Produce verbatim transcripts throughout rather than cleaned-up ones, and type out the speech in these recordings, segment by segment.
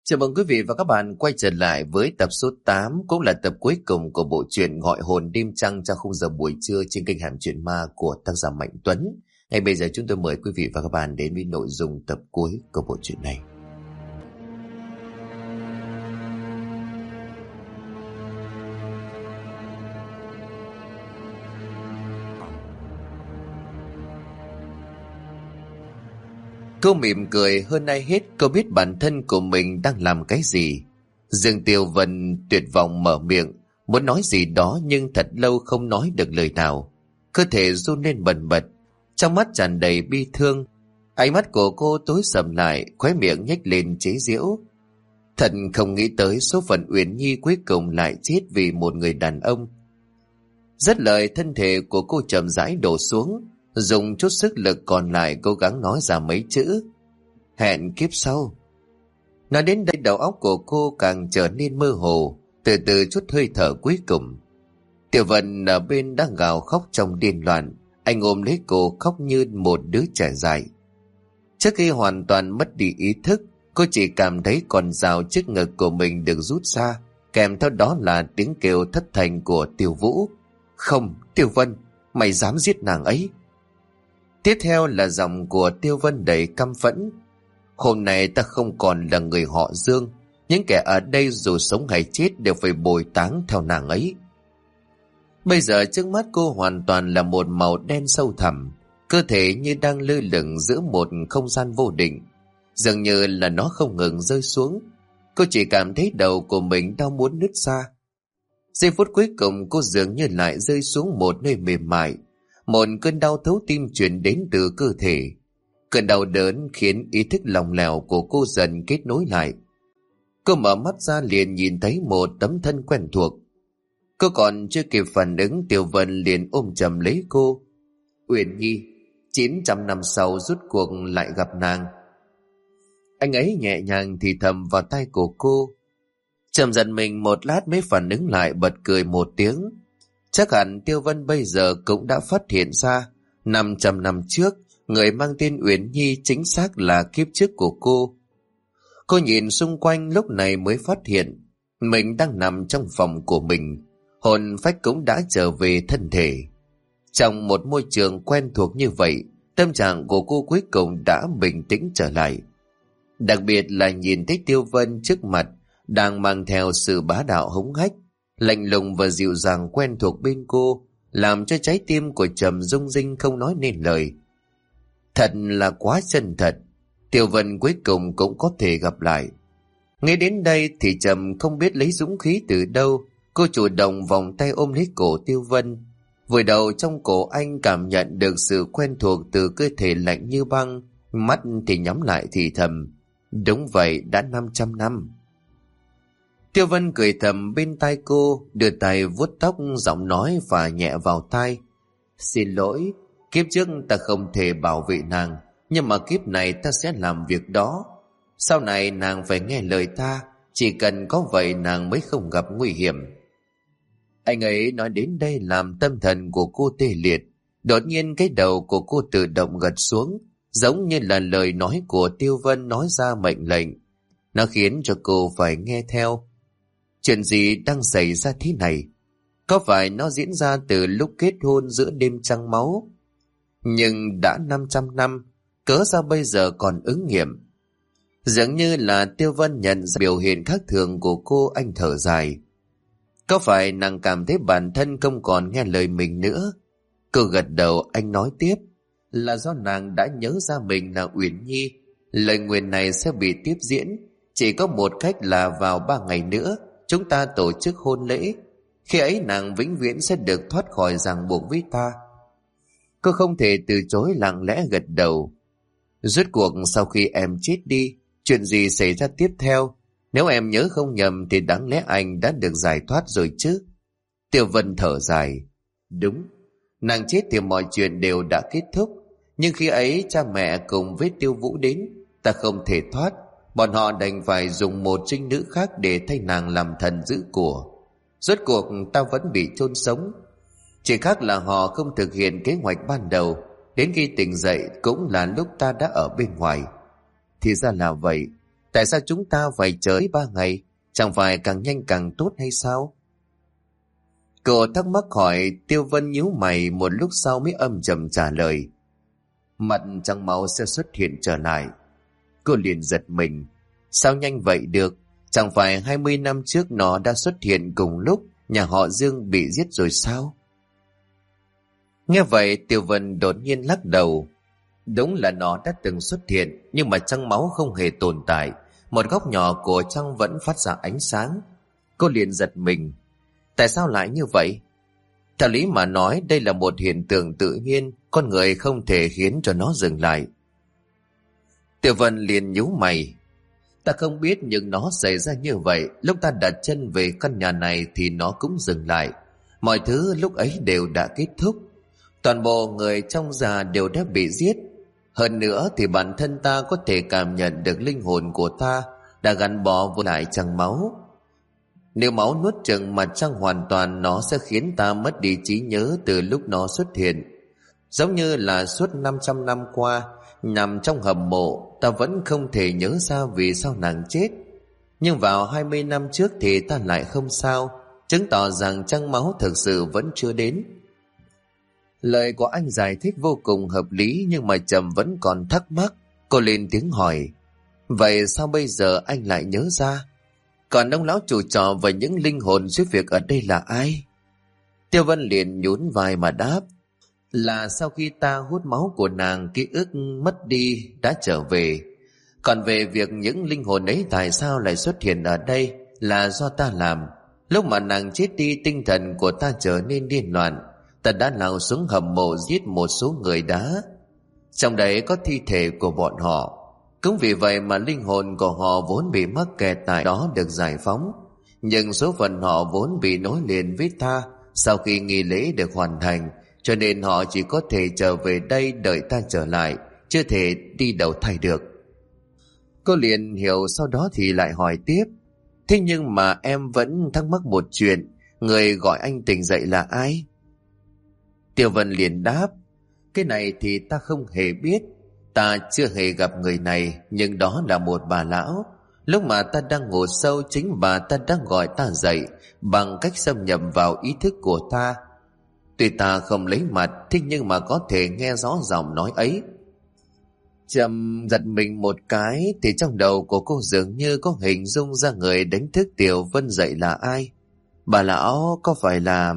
Chào mừng quý vị và các bạn quay trở lại với tập số tám, cũng là tập cuối cùng của bộ truyện Gọi hồn đêm trăng trong khung giờ buổi trưa trên kênh Hẻm Chuyện Ma của tác giả Mạnh Tuấn. Ngay bây giờ chúng tôi mời quý vị và các bạn đến với nội dung tập cuối của bộ truyện này. Cô mỉm cười, hơn ai hết cô biết bản thân của mình đang làm cái gì. Dương Tiêu Vân tuyệt vọng mở miệng, muốn nói gì đó nhưng thật lâu không nói được lời nào. Cơ thể run lên bần bật, trong mắt tràn đầy bi thương. Ánh mắt của cô tối sầm lại, khóe miệng nhếch lên chế giễu. Thật không nghĩ tới số phận Uyển Nhi cuối cùng lại chết vì một người đàn ông. Dứt lời, thân thể của cô chậm rãi đổ xuống, dùng chút sức lực còn lại cố gắng nói ra mấy chữ: hẹn kiếp sau. Nói đến đây đầu óc của cô càng trở nên mơ hồ, từ từ chút hơi thở cuối cùng. Tiểu Vân ở bên đang gào khóc trong điên loạn, anh ôm lấy cô khóc như một đứa trẻ dại. Trước khi hoàn toàn mất đi ý thức, cô chỉ cảm thấy con dao trước ngực của mình được rút ra, kèm theo đó là tiếng kêu thất thanh của Tiêu Vũ: không, Tiêu Vân, mày dám giết nàng ấy. Tiếp theo là giọng của Tiêu Vân đầy căm phẫn: hôm nay ta không còn là người họ Dương, những kẻ ở đây dù sống hay chết đều phải bồi táng theo nàng ấy. Bây giờ trước mắt cô hoàn toàn là một màu đen sâu thẳm, cơ thể như đang lơ lửng giữa một không gian vô định, dường như là nó không ngừng rơi xuống. Cô chỉ cảm thấy đầu của mình đau muốn nứt ra. Giây phút cuối cùng cô dường như lại rơi xuống một nơi mềm mại, một cơn đau thấu tim truyền đến từ cơ thể. Cơn đau đớn khiến ý thức lòng lẻo của cô dần kết nối lại. Cô mở mắt ra liền nhìn thấy một tấm thân quen thuộc. Cô còn chưa kịp phản ứng, Tiểu Vân liền ôm chầm lấy cô. Uyển Nhi, chín trăm năm sau rút cuộc lại gặp nàng. Anh ấy nhẹ nhàng thì thầm vào tai của cô. Trầm giận mình một lát mới phản ứng lại, bật cười một tiếng. Chắc hẳn Tiêu Vân bây giờ cũng đã phát hiện ra, năm trăm năm trước, người mang tên Uyển Nhi chính xác là kiếp trước của cô. Cô nhìn xung quanh lúc này mới phát hiện mình đang nằm trong phòng của mình, hồn phách cũng đã trở về thân thể. Trong một môi trường quen thuộc như vậy, tâm trạng của cô cuối cùng đã bình tĩnh trở lại. Đặc biệt là nhìn thấy Tiêu Vân trước mặt đang mang theo sự bá đạo hống hách, lạnh lùng và dịu dàng quen thuộc bên cô, làm cho trái tim của Trầm rung rinh không nói nên lời. Thật là quá chân thật, Tiểu Vân cuối cùng cũng có thể gặp lại. Ngay đến đây thì Trầm không biết lấy dũng khí từ đâu, cô chủ động vòng tay ôm lấy cổ Tiêu Vân. Vùi đầu trong cổ anh, cảm nhận được sự quen thuộc từ cơ thể lạnh như băng, mắt thì nhắm lại thì thầm: đúng vậy, đã năm trăm năm. Tiêu Vân cười thầm bên tai cô, đưa tay vuốt tóc, giọng nói phả nhẹ vào tai: xin lỗi, kiếp trước ta không thể bảo vệ nàng, nhưng mà kiếp này ta sẽ làm việc đó. Sau này nàng phải nghe lời ta, chỉ cần có vậy nàng mới không gặp nguy hiểm. Anh ấy nói đến đây làm tâm thần của cô tê liệt. Đột nhiên cái đầu của cô tự động gật xuống, giống như là lời nói của Tiêu Vân nói ra mệnh lệnh. Nó khiến cho cô phải nghe theo. Chuyện gì đang xảy ra thế này? Có phải nó diễn ra từ lúc kết hôn giữa đêm trăng máu? Nhưng đã năm trăm năm, cớ sao bây giờ còn ứng nghiệm? Dường như là Tiêu Vân nhận ra biểu hiện khác thường của cô, anh thở dài. Có phải nàng cảm thấy bản thân không còn nghe lời mình nữa? Cô gật đầu, anh nói tiếp: là do nàng đã nhớ ra mình là Uyển Nhi. Lời nguyền này sẽ bị tiếp diễn. Chỉ có một cách là vào ba ngày nữa chúng ta tổ chức hôn lễ. Khi ấy nàng vĩnh viễn sẽ được thoát khỏi ràng buộc với ta. Cô không thể từ chối, lặng lẽ gật đầu. Rốt cuộc sau khi em chết đi, chuyện gì xảy ra tiếp theo? Nếu em nhớ không nhầm thì đáng lẽ anh đã được giải thoát rồi chứ? Tiêu Vân thở dài. Đúng, nàng chết thì mọi chuyện đều đã kết thúc. Nhưng khi ấy cha mẹ cùng với Tiêu Vũ đến, ta không thể thoát. Bọn họ đành phải dùng một trinh nữ khác để thay nàng làm thần giữ của. Rốt cuộc ta vẫn bị chôn sống. Chỉ khác là họ không thực hiện kế hoạch ban đầu. Đến khi tỉnh dậy cũng là lúc ta đã ở bên ngoài. Thì ra là vậy. Tại sao chúng ta phải chờ ba ngày? Chẳng phải càng nhanh càng tốt hay sao? Cô thắc mắc hỏi. Tiêu Vân nhíu mày một lúc sau mới âm trầm trả lời. Mặt trăng máu sẽ xuất hiện trở lại. Cô liền giật mình. Sao nhanh vậy được? Chẳng phải hai mươi năm trước nó đã xuất hiện cùng lúc nhà họ Dương bị giết rồi sao? Nghe vậy Tiêu Vân đột nhiên lắc đầu. Đúng là nó đã từng xuất hiện, nhưng mà trăng máu không hề tồn tại. Một góc nhỏ của trăng vẫn phát ra ánh sáng. Cô liền giật mình. Tại sao lại như vậy? Theo lý mà nói đây là một hiện tượng tự nhiên, con người không thể khiến cho nó dừng lại. Tiêu Vân liền nhíu mày. Ta không biết, nhưng nó xảy ra như vậy. Lúc ta đặt chân về căn nhà này thì nó cũng dừng lại. Mọi thứ lúc ấy đều đã kết thúc. Toàn bộ người trong nhà đều đã bị giết. Hơn nữa thì bản thân ta có thể cảm nhận được linh hồn của ta đã gắn bó với lại trăng máu. Nếu máu nuốt chửng mặt trăng hoàn toàn, nó sẽ khiến ta mất đi trí nhớ từ lúc nó xuất hiện. Giống như là suốt năm trăm năm qua, nằm trong hầm mộ, ta vẫn không thể nhớ ra vì sao nàng chết. Nhưng vào hai mươi năm trước thì ta lại không sao, chứng tỏ rằng trăng máu thực sự vẫn chưa đến. Lời của anh giải thích vô cùng hợp lý, nhưng mà Trầm vẫn còn thắc mắc. Cô lên tiếng hỏi. Vậy sao bây giờ anh lại nhớ ra? Còn ông lão chủ trò và những linh hồn giúp việc ở đây là ai? Tiêu Vân liền nhún vai mà đáp. Là sau khi ta hút máu của nàng, ký ức mất đi đã trở về. Còn về việc những linh hồn ấy tại sao lại xuất hiện ở đây là do ta làm. Lúc mà nàng chết đi, tinh thần của ta trở nên điên loạn. Ta đã lao xuống hầm mộ giết một số người đá. Trong đấy có thi thể của bọn họ. Cũng vì vậy mà linh hồn của họ vốn bị mắc kẹt tại đó được giải phóng. Nhưng số phận họ vốn bị nối liền với ta sau khi nghi lễ được hoàn thành, cho nên họ chỉ có thể trở về đây đợi ta trở lại, chưa thể đi đầu thai được. Cô liền hiểu, sau đó thì lại hỏi tiếp. Thế nhưng mà em vẫn thắc mắc một chuyện, người gọi anh tỉnh dậy là ai? Tiêu Vân liền đáp. Cái này thì ta không hề biết. Ta chưa hề gặp người này, nhưng đó là một bà lão. Lúc mà ta đang ngủ sâu, chính bà ta đang gọi ta dậy bằng cách xâm nhập vào ý thức của ta. Tuy ta không lấy mặt, thế nhưng mà có thể nghe rõ giọng nói ấy. Trầm giật mình một cái, thì trong đầu của cô dường như có hình dung ra người đánh thức Tiểu Vân dậy là ai. Bà lão có phải là...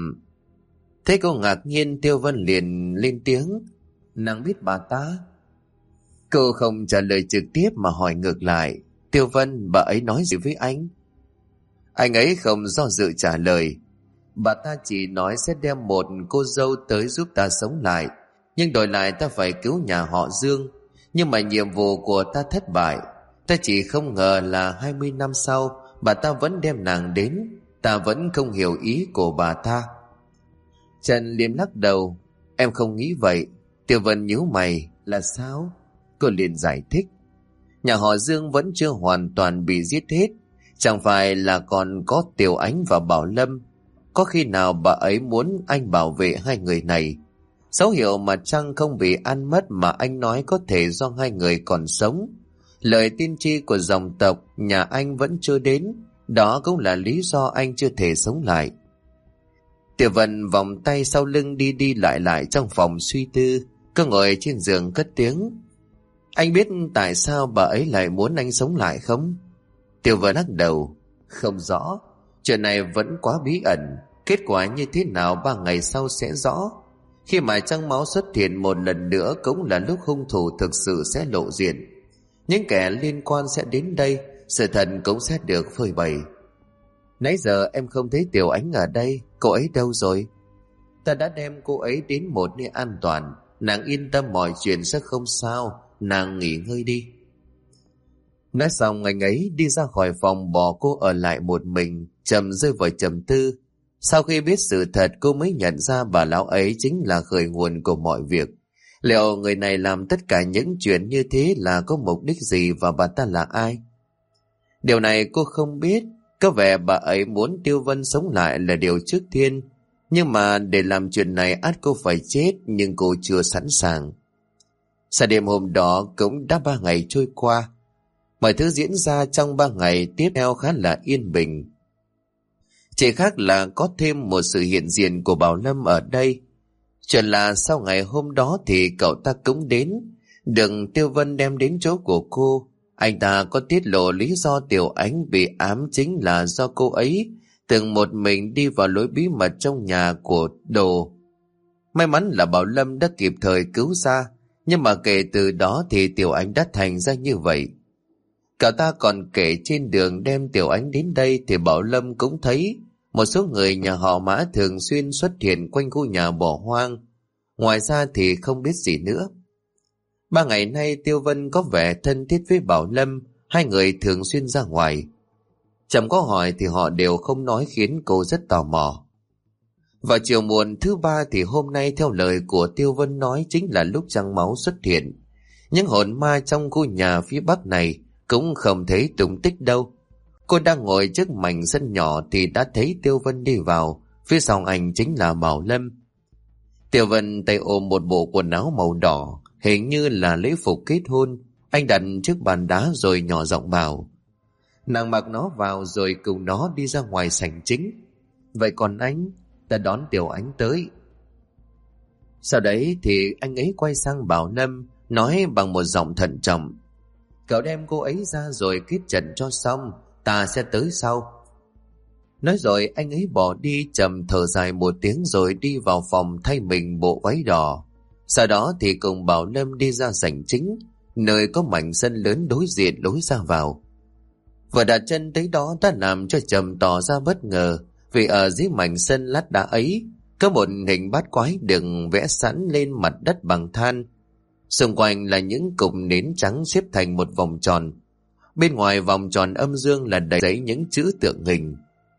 Thế cô ngạc nhiên, Tiêu Vân liền lên tiếng. Nàng biết bà ta? Cô không trả lời trực tiếp mà hỏi ngược lại. Tiêu Vân, bà ấy nói gì với anh? Anh ấy không do dự trả lời. Bà ta chỉ nói sẽ đem một cô dâu tới giúp ta sống lại, nhưng đổi lại ta phải cứu nhà họ Dương. Nhưng mà nhiệm vụ của ta thất bại. Ta chỉ không ngờ là hai mươi năm sau bà ta vẫn đem nàng đến. Ta vẫn không hiểu ý của bà ta. Trần liêm lắc đầu. Em không nghĩ vậy. Tiêu Vân nhíu mày. Là sao? Cô liền giải thích. Nhà họ Dương vẫn chưa hoàn toàn bị giết hết. Chẳng phải là còn có Tiểu Ánh và Bảo Lâm. Có khi nào bà ấy muốn anh bảo vệ hai người này? Dấu hiệu mà Trăng không bị ăn mất mà anh nói có thể do hai người còn sống. Lời tiên tri của dòng tộc nhà anh vẫn chưa đến. Đó cũng là lý do anh chưa thể sống lại. Tiểu Vân vòng tay sau lưng đi đi lại lại trong phòng suy tư. Cô ngồi trên giường cất tiếng. Anh biết tại sao bà ấy lại muốn anh sống lại không? Tiểu Vân lắc đầu. Không rõ. Chuyện này vẫn quá bí ẩn. Kết quả như thế nào ba ngày sau sẽ rõ. Khi mà trăng máu xuất hiện một lần nữa cũng là lúc hung thủ thực sự sẽ lộ diện. Những kẻ liên quan sẽ đến đây, sự thật cũng sẽ được phơi bày. Nãy giờ em không thấy Tiểu Ánh ở đây, cô ấy đâu rồi? Ta đã đem cô ấy đến một nơi an toàn. Nàng yên tâm mọi chuyện sẽ không sao. Nàng nghỉ ngơi đi. Nói xong anh ấy đi ra khỏi phòng, bỏ cô ở lại một mình. Trầm rơi vào trầm tư. Sau khi biết sự thật, cô mới nhận ra bà lão ấy chính là khởi nguồn của mọi việc. Liệu người này làm tất cả những chuyện như thế là có mục đích gì, và bà ta là ai? Điều này cô không biết. Có vẻ bà ấy muốn Tiêu Vân sống lại là điều trước tiên. Nhưng mà để làm chuyện này ắt cô phải chết, nhưng cô chưa sẵn sàng. Sau đêm hôm đó cũng đã ba ngày trôi qua. Mọi thứ diễn ra trong ba ngày tiếp theo khá là yên bình. Chỉ khác là có thêm một sự hiện diện của Bảo Lâm ở đây. Chuyện là sau ngày hôm đó thì cậu ta cũng đến, được Tiêu Vân đem đến chỗ của cô. Anh ta có tiết lộ lý do Tiểu Ánh bị ám chính là do cô ấy từng một mình đi vào lối bí mật trong nhà của Đồ. May mắn là Bảo Lâm đã kịp thời cứu ra, nhưng mà kể từ đó thì Tiểu Ánh đã thành ra như vậy. Cậu ta còn kể trên đường đem Tiểu Ánh đến đây thì Bảo Lâm cũng thấy một số người nhà họ Mã thường xuyên xuất hiện quanh khu nhà bỏ hoang. Ngoài ra thì không biết gì nữa. Ba ngày nay Tiêu Vân có vẻ thân thiết với Bảo Lâm, hai người thường xuyên ra ngoài. Chẳng có hỏi thì họ đều không nói, khiến cô rất tò mò. Vào chiều muộn thứ ba thì hôm nay theo lời của Tiêu Vân nói chính là lúc trăng máu xuất hiện. Những hồn ma trong khu nhà phía bắc này cũng không thấy tung tích đâu. Cô đang ngồi trước mảnh sân nhỏ thì đã thấy Tiêu Vân đi vào, phía sau anh chính là Bảo Lâm. Tiêu Vân tay ôm một bộ quần áo màu đỏ, hình như là lễ phục kết hôn. Anh đặt trước bàn đá rồi nhỏ giọng bảo: nàng mặc nó vào rồi cùng nó đi ra ngoài sảnh chính. Vậy còn anh? Ta đón Tiểu Ánh tới. Sau đấy thì anh ấy quay sang Bảo Lâm, nói bằng một giọng thận trọng: cậu đem cô ấy ra rồi kết trận cho xong, ta sẽ tới sau. Nói rồi anh ấy bỏ đi, trầm thở dài một tiếng rồi đi vào phòng thay mình bộ váy đỏ. Sau đó thì cùng Bảo Lâm đi ra sảnh chính, nơi có mảnh sân lớn đối diện lối ra vào. Vừa đặt chân tới đó đã làm cho Trầm tỏ ra bất ngờ, vì ở dưới mảnh sân lát đá ấy có một hình bát quái được vẽ sẵn lên mặt đất bằng than. Xung quanh là những cục nến trắng xếp thành một vòng tròn. Bên ngoài vòng tròn âm dương là đầy giấy những chữ tượng hình.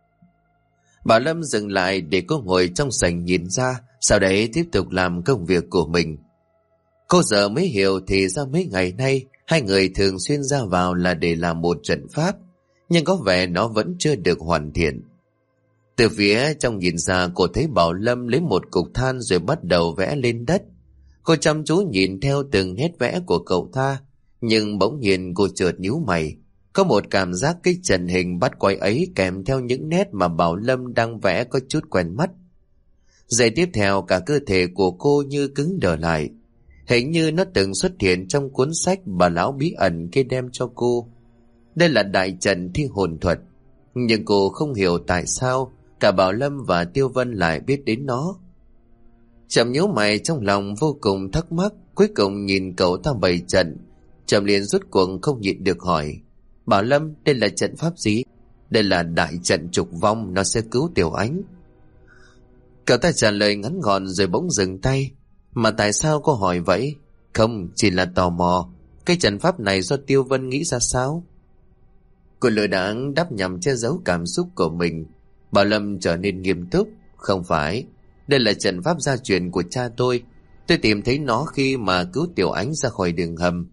Bảo Lâm dừng lại để cô ngồi trong sảnh nhìn ra, sau đấy tiếp tục làm công việc của mình. Cô giờ mới hiểu thì ra mấy ngày nay hai người thường xuyên ra vào là để làm một trận pháp, nhưng có vẻ nó vẫn chưa được hoàn thiện. Từ phía trong nhìn ra, cô thấy Bảo Lâm lấy một cục than rồi bắt đầu vẽ lên đất. Cô chăm chú nhìn theo từng nét vẽ của cậu ta, nhưng bỗng nhiên cô chợt nhíu mày. Có một cảm giác cái trận hình bắt quái ấy kèm theo những nét mà Bảo Lâm đang vẽ có chút quen mắt. Giây tiếp theo cả cơ thể của cô như cứng đờ lại. Hình như nó từng xuất hiện trong cuốn sách bà lão bí ẩn kia đem cho cô. Đây là đại trận thi hồn thuật, nhưng cô không hiểu tại sao cả Bảo Lâm và Tiêu Vân lại biết đến nó. Trầm nhíu mày trong lòng vô cùng thắc mắc, cuối cùng nhìn cậu ta bày trận, Trầm liền rút cuộc không nhịn được hỏi: Bảo Lâm, đây là trận pháp gì? Đây là đại trận trục vong, nó sẽ cứu Tiểu Ánh. Cậu ta trả lời ngắn gọn rồi bỗng dừng tay. Mà tại sao cô hỏi vậy? Không, chỉ là tò mò. Cái trận pháp này do Tiêu Vân nghĩ ra sao? Cô lừa đãng đáp nhằm che giấu cảm xúc của mình. Bảo Lâm trở nên nghiêm túc. Không phải, đây là trận pháp gia truyền của cha tôi. Tôi tìm thấy nó khi mà cứu Tiểu Ánh ra khỏi đường hầm.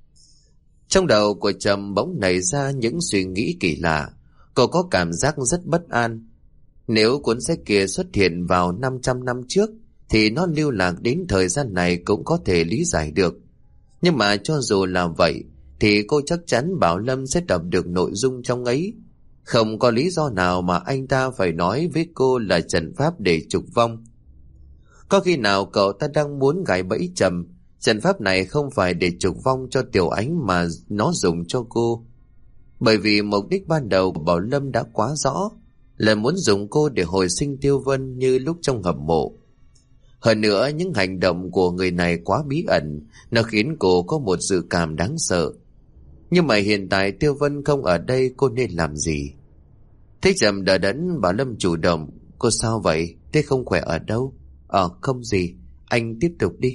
Trong đầu của Trầm bỗng nảy ra những suy nghĩ kỳ lạ. Cô có cảm giác rất bất an. Nếu cuốn sách kia xuất hiện vào năm trăm năm trước thì nó lưu lạc đến thời gian này cũng có thể lý giải được. Nhưng mà cho dù là vậy thì cô chắc chắn Bảo Lâm sẽ đọc được nội dung trong ấy. Không có lý do nào mà anh ta phải nói với cô là trận pháp để trục vong. Có khi nào cậu ta đang muốn gài bẫy Trầm? Trận pháp này không phải để trục vong cho Tiểu Ánh mà nó dùng cho cô. Bởi vì mục đích ban đầu của Bảo Lâm đã quá rõ, là muốn dùng cô để hồi sinh Tiêu Vân như lúc trong hầm mộ. Hơn nữa, những hành động của người này quá bí ẩn, nó khiến cô có một dự cảm đáng sợ. Nhưng mà hiện tại Tiêu Vân không ở đây, cô nên làm gì? Thấy Trầm đờ đẫn, Bảo Lâm chủ động: Cô sao vậy? Thế không khỏe ở đâu? Ờ không gì, anh tiếp tục đi.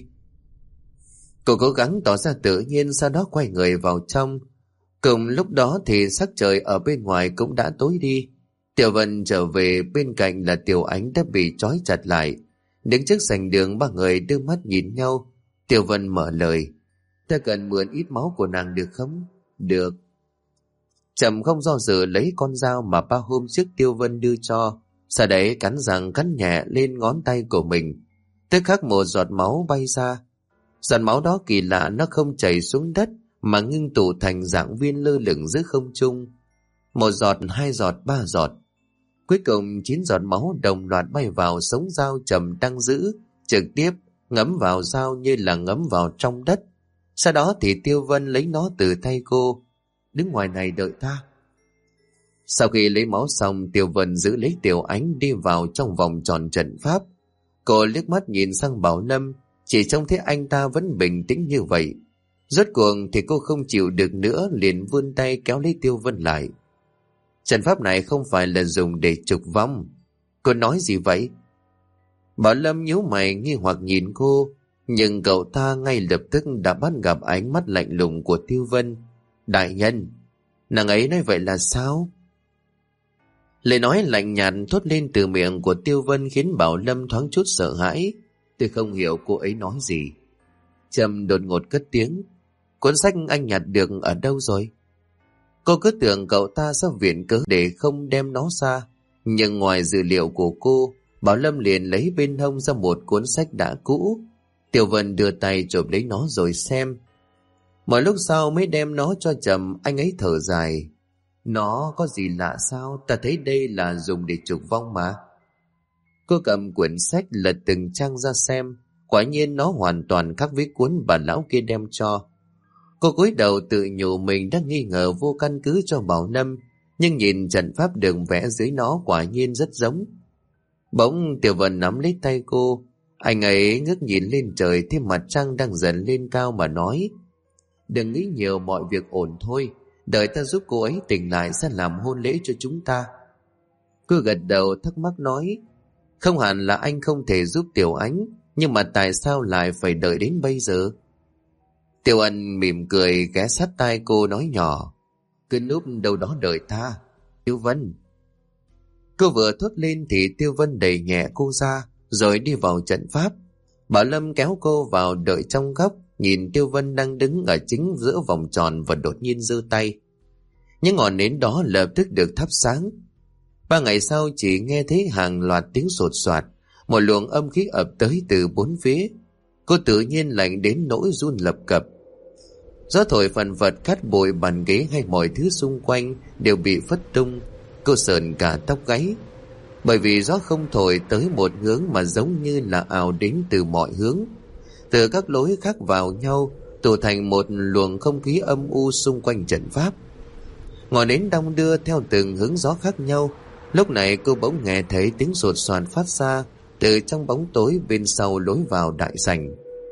Cô cố gắng tỏ ra tự nhiên, sau đó quay người vào trong. Cùng lúc đó thì sắc trời ở bên ngoài cũng đã tối đi. Tiểu Vân trở về, bên cạnh là Tiểu Ánh đã bị trói chặt lại. Đứng trước sảnh đường, ba người đưa mắt nhìn nhau. Tiểu Vân mở lời: Ta cần mượn ít máu của nàng được không? Được. Trầm không do dự lấy con dao mà ba hôm trước Tiêu Vân đưa cho, sau đấy cắn răng cắn nhẹ lên ngón tay của mình. Tức khắc một giọt máu bay ra. Giọt máu đó kỳ lạ, nó không chảy xuống đất mà ngưng tụ thành dạng viên lơ lửng giữa không trung. Một giọt, hai giọt, ba giọt. Cuối cùng chín giọt máu đồng loạt bay vào sống dao trầm đang giữ, trực tiếp ngấm vào dao như là ngấm vào trong đất. Sau đó thì Tiêu Vân lấy nó từ tay cô. Đứng ngoài này đợi ta. Sau khi lấy máu xong, Tiêu Vân giữ lấy Tiểu Ánh đi vào trong vòng tròn trận pháp. Cô liếc mắt nhìn sang Bảo Lâm, chỉ trông thấy anh ta vẫn bình tĩnh như vậy. Rốt cuộc thì cô không chịu được nữa, liền vươn tay kéo lấy Tiêu Vân lại. Trận pháp này không phải là dùng để trục vong. Cô nói gì vậy? Bảo Lâm nhíu mày nghi hoặc nhìn cô, nhưng cậu ta ngay lập tức đã bắt gặp ánh mắt lạnh lùng của Tiêu Vân. Đại nhân, nàng ấy nói vậy là sao? Lời nói lạnh nhạt thốt lên từ miệng của Tiêu Vân khiến Bảo Lâm thoáng chút sợ hãi. Tôi không hiểu cô ấy nói gì. Trầm đột ngột cất tiếng. Cuốn sách anh nhặt được ở đâu rồi? Cô cứ tưởng cậu ta sẽ viện cớ để không đem nó ra. Nhưng ngoài dữ liệu của cô, Bảo Lâm liền lấy bên hông ra một cuốn sách đã cũ. Tiêu Vân đưa tay chộp lấy nó rồi xem. Một lúc sau mới đem nó cho Trầm. Anh ấy thở dài. Nó có gì lạ sao? Ta thấy đây là dùng để trục vong mà. Cô cầm quyển sách lật từng trang ra xem. Quả nhiên nó hoàn toàn khác với cuốn bà lão kia đem cho. Cô cúi đầu tự nhủ mình đang nghi ngờ vô căn cứ cho Bảo Lâm, nhưng nhìn trận pháp đường vẽ dưới nó quả nhiên rất giống. Bỗng Tiểu Vân nắm lấy tay cô. Anh ấy ngước nhìn lên trời, thấy mặt trăng đang dần lên cao mà nói. Đừng nghĩ nhiều, mọi việc ổn thôi. Đợi ta giúp cô ấy tỉnh lại sẽ làm hôn lễ cho chúng ta. Cô gật đầu thắc mắc nói. Không hẳn là anh không thể giúp Tiểu Ánh, nhưng mà tại sao lại phải đợi đến bây giờ? Tiêu Ân mỉm cười ghé sát tai cô nói nhỏ. Cứ núp đâu đó đợi ta, Tiêu Vân. Cô vừa thốt lên thì Tiêu Vân đẩy nhẹ cô ra, rồi đi vào trận pháp. Bảo Lâm kéo cô vào đợi trong góc, nhìn Tiêu Vân đang đứng ở chính giữa vòng tròn và đột nhiên giơ tay. Những ngọn nến đó lập tức được thắp sáng. Ba ngày sau chỉ nghe thấy hàng loạt tiếng sột soạt, một luồng âm khí ập tới từ bốn phía. Cô tự nhiên lạnh đến nỗi run lập cập. Gió thổi phần phật cát bụi bàn ghế hay mọi thứ xung quanh đều bị phất tung. Cô sờn cả tóc gáy, bởi vì gió không thổi tới một hướng mà giống như là ào đến từ mọi hướng, từ các lối khác vào nhau, tụ thành một luồng không khí âm u xung quanh trận pháp. Ngọn nến đong đưa theo từng hướng gió khác nhau. Lúc này cô bỗng nghe thấy tiếng sột soạt phát ra từ trong bóng tối bên sau lối vào đại sảnh.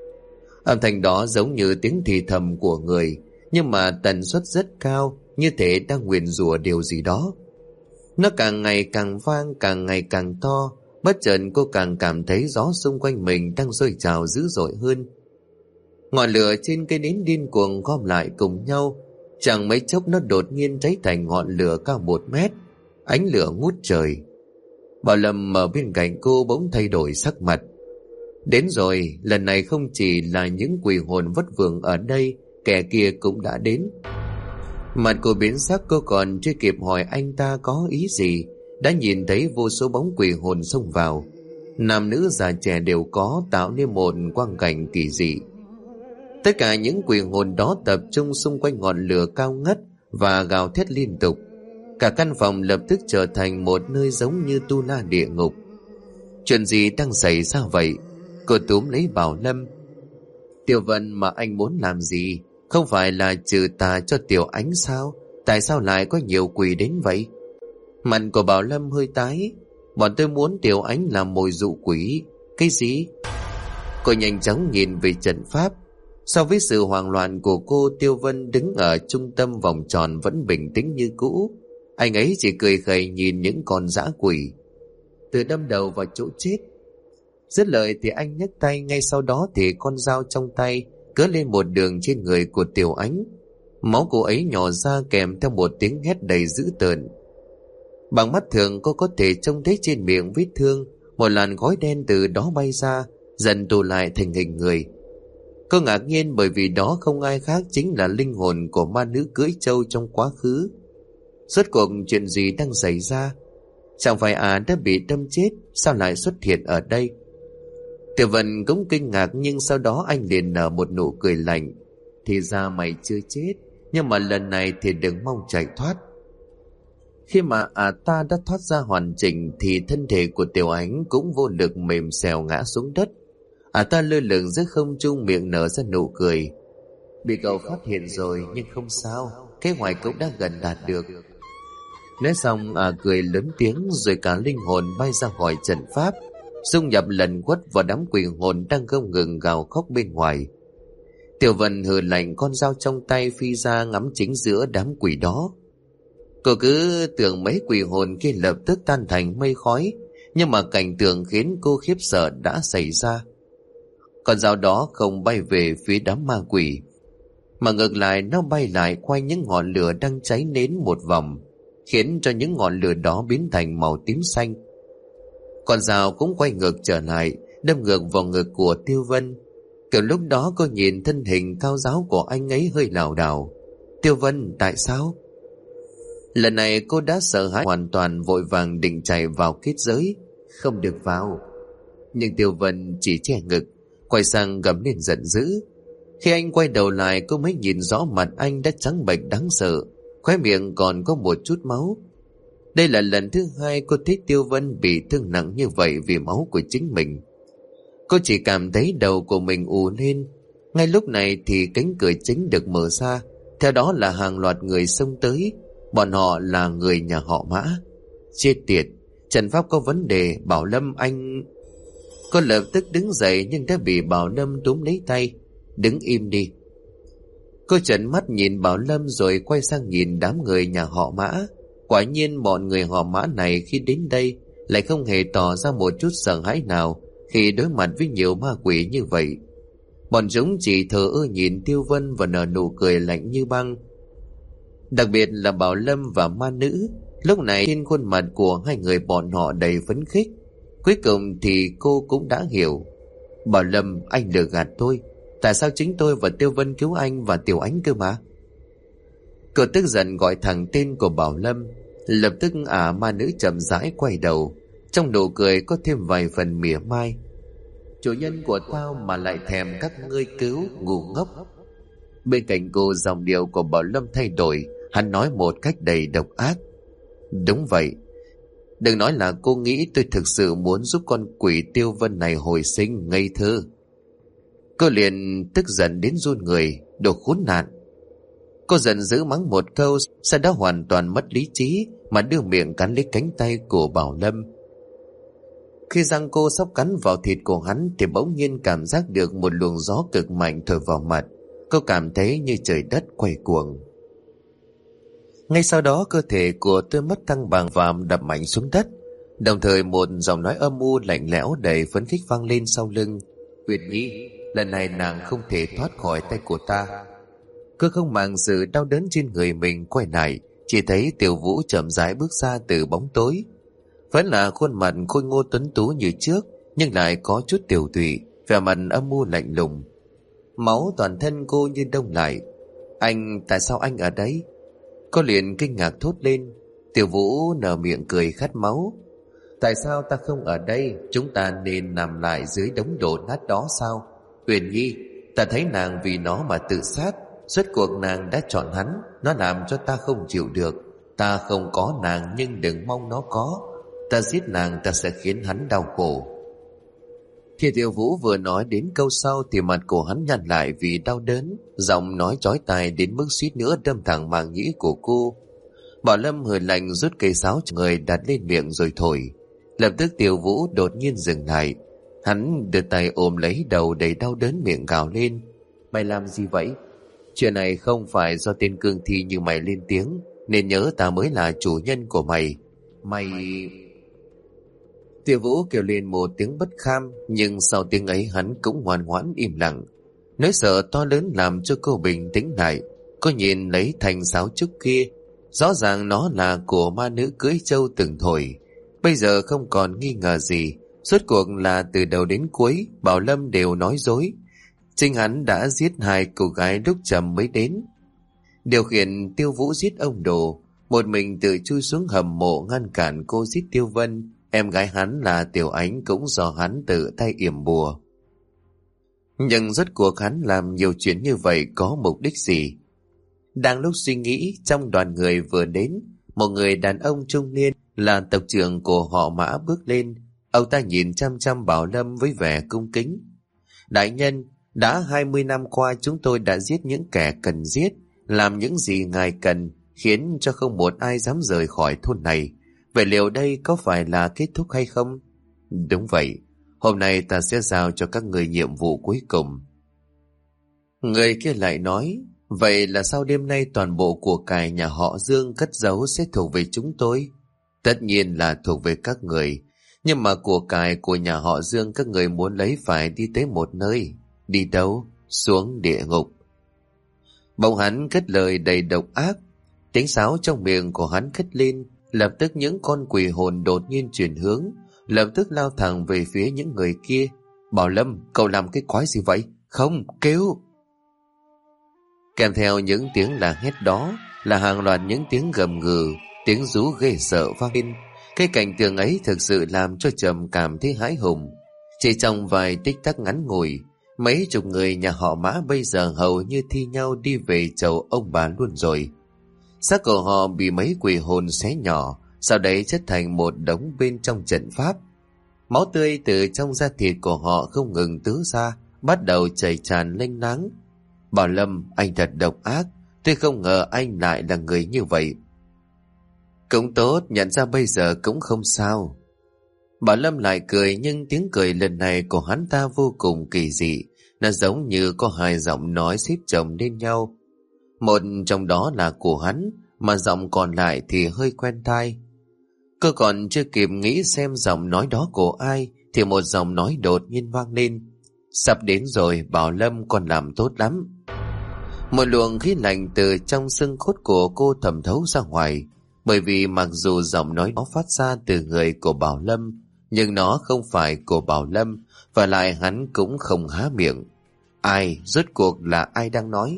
Âm thanh đó giống như tiếng thì thầm của người, nhưng mà tần suất rất cao, như thể đang nguyền rủa điều gì đó. Nó càng ngày càng vang, càng ngày càng to. Bất chợt cô càng cảm thấy gió xung quanh mình đang sôi trào dữ dội hơn. Ngọn lửa trên cây nến điên cuồng gom lại cùng nhau. Chẳng mấy chốc nó đột nhiên cháy thành ngọn lửa cao một mét, ánh lửa ngút trời. Bảo Lâm ở bên cạnh cô bỗng thay đổi sắc mặt. Đến rồi, lần này không chỉ là những quỷ hồn vất vưởng ở đây, kẻ kia cũng đã đến. Mặt cô biến sắc, cô còn chưa kịp hỏi anh ta có ý gì, đã nhìn thấy vô số bóng quỷ hồn xông vào. Nam nữ già trẻ đều có, tạo nên một quang cảnh kỳ dị. Tất cả những quỷ hồn đó tập trung xung quanh ngọn lửa cao ngất và gào thét liên tục. Cả căn phòng lập tức trở thành một nơi giống như tu la địa ngục. Chuyện gì đang xảy ra vậy? Cô túm lấy Bảo Lâm. Tiểu Vân, mà anh muốn làm gì? Không phải là trừ tà cho Tiểu Ánh sao? Tại sao lại có nhiều quỷ đến vậy? Mặt của Bảo Lâm hơi tái. Bọn tôi muốn Tiểu Ánh làm mồi dụ quỷ. Cái gì? Cô nhanh chóng nhìn về trận pháp. So với sự hoảng loạn của cô, Tiêu Vân đứng ở trung tâm vòng tròn vẫn bình tĩnh như cũ. Anh ấy chỉ cười khẩy nhìn những con dã quỷ. Từ đâm đầu vào chỗ chết. Dứt lời thì anh nhấc tay, ngay sau đó thì con dao trong tay cứa lên một đường trên người của Tiểu Ánh. Máu cô ấy nhỏ ra kèm theo một tiếng hét đầy dữ tợn. Bằng mắt thường cô có thể trông thấy trên miệng vết thương một làn khói đen từ đó bay ra, dần tụ lại thành hình người. Cô ngạc nhiên bởi vì đó không ai khác chính là linh hồn của ma nữ cưỡi trâu trong quá khứ. Rốt cuộc chuyện gì đang xảy ra? Chẳng phải à đã bị đâm chết, sao lại xuất hiện ở đây? Tiểu Vân cũng kinh ngạc, nhưng sau đó anh liền nở một nụ cười lạnh. thì ra mày chưa chết, nhưng mà lần này thì đừng mong chạy thoát. Khi mà à ta đã thoát ra hoàn chỉnh thì thân thể của Tiểu Ánh cũng vô lực mềm xèo ngã xuống đất. À ta lơ lửng giữa không trung, miệng nở ra nụ cười. Bị cậu phát hiện rồi nhưng không sao, kế hoạch cũng đã gần đạt được. Nói xong à cười lớn tiếng rồi cả linh hồn bay ra khỏi trận pháp, xung nhập lần quất vào đám quỷ hồn đang không ngừng gào khóc bên ngoài. Tiểu Vân hừ lạnh, con dao trong tay phi ra ngắm chính giữa đám quỷ đó. Cô cứ tưởng mấy quỷ hồn kia lập tức tan thành mây khói, nhưng mà cảnh tượng khiến cô khiếp sợ đã xảy ra. Con dao đó không bay về phía đám ma quỷ, mà ngược lại nó bay lại quanh những ngọn lửa đang cháy nến một vòng, khiến cho những ngọn lửa đó biến thành màu tím xanh. Con dao cũng quay ngược trở lại, đâm ngược vào ngực của Tiêu Vân. Kiểu lúc đó cô nhìn thân hình cao ráo của anh ấy hơi lảo đảo. Tiêu Vân, tại sao? Lần này cô đã sợ hãi hoàn toàn, vội vàng định chạy vào kết giới. Không được vào. Nhưng Tiêu Vân chỉ che ngực, quay sang gầm lên giận dữ. Khi anh quay đầu lại, cô mới nhìn rõ mặt anh đã trắng bệch đáng sợ, khóe miệng còn có một chút máu. Đây là lần thứ hai cô thấy Tiêu Vân bị thương nặng như vậy vì máu của chính mình. Cô chỉ cảm thấy đầu của mình ù lên. Ngay lúc này thì cánh cửa chính được mở ra, theo đó là hàng loạt người xông tới. Bọn họ là người nhà họ Mã. Chết tiệt, trận pháp có vấn đề. Bảo Lâm anh... Cô lập tức đứng dậy nhưng đã bị Bảo Lâm túm lấy tay. Đứng im đi. Cô trợn mắt nhìn Bảo Lâm rồi quay sang nhìn đám người nhà họ Mã. Quả nhiên bọn người họ Mã này khi đến đây lại không hề tỏ ra một chút sợ hãi nào khi đối mặt với nhiều ma quỷ như vậy. Bọn chúng chỉ thờ ơ nhìn Tiêu Vân và nở nụ cười lạnh như băng. Đặc biệt là Bảo Lâm và ma nữ, lúc này trên khuôn mặt của hai người bọn họ đầy phấn khích. Cuối cùng thì cô cũng đã hiểu. Bảo Lâm, anh lừa gạt tôi. Tại sao chính tôi và Tiêu Vân cứu anh và Tiểu Ánh cơ mà? Cô tức giận gọi thẳng tên của Bảo Lâm. Lập tức ả ma nữ chậm rãi quay đầu, trong nụ cười có thêm vài phần mỉa mai. Chủ nhân của tao mà lại thèm các ngươi cứu, ngu ngốc. Bên cạnh cô, giọng điệu của Bảo Lâm thay đổi, hắn nói một cách đầy độc ác. Đúng vậy. Đừng nói là cô nghĩ tôi thực sự muốn giúp con quỷ Tiêu Vân này hồi sinh, ngây thơ. Cô liền tức giận đến run người. Đồ khốn nạn. Cô giận dữ mắng một câu, sau đó hoàn toàn mất lý trí mà đưa miệng cắn lấy cánh tay của Bảo Lâm. Khi răng cô sắp cắn vào thịt của hắn thì bỗng nhiên cảm giác được một luồng gió cực mạnh thổi vào mặt. Cô cảm thấy như trời đất quay cuồng. Ngay sau đó cơ thể của tôi mất thăng bằng và đập mạnh xuống đất. Đồng thời một giọng nói âm u lạnh lẽo đầy phấn khích vang lên sau lưng. Uyển Nhi, lần này nàng không thể thoát khỏi tay của ta. Cô không màng sự đau đớn trên người mình quay lại, chỉ thấy Tiểu Vũ chậm rãi bước ra từ bóng tối. Vẫn là khuôn mặt khôi ngô tuấn tú như trước, nhưng lại có chút tiểu tụy, vẻ mặt âm u lạnh lùng. Máu toàn thân cô như đông lại. Anh, tại sao anh ở đây? Cô liền kinh ngạc thốt lên. Tiểu Vũ nở miệng cười khát máu. Tại sao ta không ở đây? Chúng ta nên nằm lại dưới đống đổ nát đó sao? Uyển Nhi, ta thấy nàng vì nó mà tự sát. Suốt cuộc nàng đã chọn hắn. Nó làm cho ta không chịu được. Ta không có nàng nhưng đừng mong nó có. Ta giết nàng, ta sẽ khiến hắn đau khổ. Khi Tiểu Vũ vừa nói đến câu sau thì mặt của hắn nhăn lại vì đau đớn, giọng nói chói tai đến mức suýt nữa đâm thẳng màng nhĩ của cô. Bảo Lâm hừ lạnh rút cây sáo người đặt lên miệng rồi thổi. Lập tức Tiểu Vũ đột nhiên dừng lại. Hắn đưa tay ôm lấy đầu đầy đau đớn, miệng gào lên. Mày làm gì vậy? Chuyện này không phải do tên cương thi như mày lên tiếng, nên nhớ ta mới là chủ nhân của mày. Mày... Tiểu Vũ kêu lên một tiếng bất kham, nhưng sau tiếng ấy hắn cũng ngoan ngoãn im lặng. Nỗi sợ to lớn làm cho cô bình tĩnh lại. Cô nhìn lấy thanh sáo trúc kia, rõ ràng nó là của ma nữ cưỡi trâu từng thổi. Bây giờ không còn nghi ngờ gì, rốt cuộc là từ đầu đến cuối Bảo Lâm đều nói dối. Chính hắn đã giết hai cô gái lúc trầm mới đến. Điều khiển Tiêu Vũ giết ông Đồ, một mình tự chui xuống hầm mộ ngăn cản cô giết Tiêu Vân. Em gái hắn là Tiểu Ánh cũng do hắn tự tay yểm bùa. Nhưng rốt cuộc hắn làm nhiều chuyện như vậy có mục đích gì? Đang lúc suy nghĩ, trong đoàn người vừa đến, một người đàn ông trung niên là tộc trưởng của họ Mã bước lên. Ông ta nhìn chăm chăm Bảo Lâm với vẻ cung kính. Đại nhân, đã hai mươi năm qua chúng tôi đã giết những kẻ cần giết, làm những gì ngài cần, khiến cho không một ai dám rời khỏi thôn này. Vậy liệu đây có phải là kết thúc hay không? Đúng vậy, hôm nay ta sẽ giao cho các người nhiệm vụ cuối cùng. Người kia lại nói, vậy là sau đêm nay toàn bộ của cải nhà họ Dương cất giấu sẽ thuộc về chúng tôi? Tất nhiên là thuộc về các người, nhưng mà của cải của nhà họ Dương các người muốn lấy phải đi tới một nơi. Đi đâu? Xuống địa ngục. Bỗng hắn cất lời đầy độc ác, tiếng sáo trong miệng của hắn cất lên, lập tức những con quỷ hồn đột nhiên chuyển hướng, lập tức lao thẳng về phía những người kia. Bảo Lâm, cậu làm cái quái gì vậy? Không, kêu! Kèm theo những tiếng la hét đó là hàng loạt những tiếng gầm gừ, tiếng rú ghê sợ vang lên. Cái cảnh tượng ấy thực sự làm cho Trầm cảm thấy hãi hùng. Chỉ trong vài tích tắc ngắn ngủi, mấy chục người nhà họ Mã bây giờ hầu như thi nhau đi về chầu ông bà luôn rồi. Xác của họ bị mấy quỷ hồn xé nhỏ, sau đấy chất thành một đống bên trong trận pháp. Máu tươi từ trong da thịt của họ không ngừng tứ ra, bắt đầu chảy tràn lênh láng. Bảo Lâm, anh thật độc ác, tôi không ngờ anh lại là người như vậy. Cũng tốt, nhận ra bây giờ cũng không sao. Bảo Lâm lại cười, nhưng tiếng cười lần này của hắn ta vô cùng kỳ dị. Nó giống như có hai giọng nói xếp chồng lên nhau. Một trong đó là của hắn, mà giọng còn lại thì hơi quen tai. Cô còn chưa kịp nghĩ xem giọng nói đó của ai, thì một giọng nói đột nhiên vang lên. Sắp đến rồi, Bảo Lâm, con làm tốt lắm. Một luồng khí lạnh từ trong xương cốt của cô thẩm thấu ra ngoài. Bởi vì mặc dù giọng nói đó phát ra từ người của Bảo Lâm, nhưng nó không phải của Bảo Lâm, và lại hắn cũng không há miệng. Ai, rốt cuộc là ai đang nói?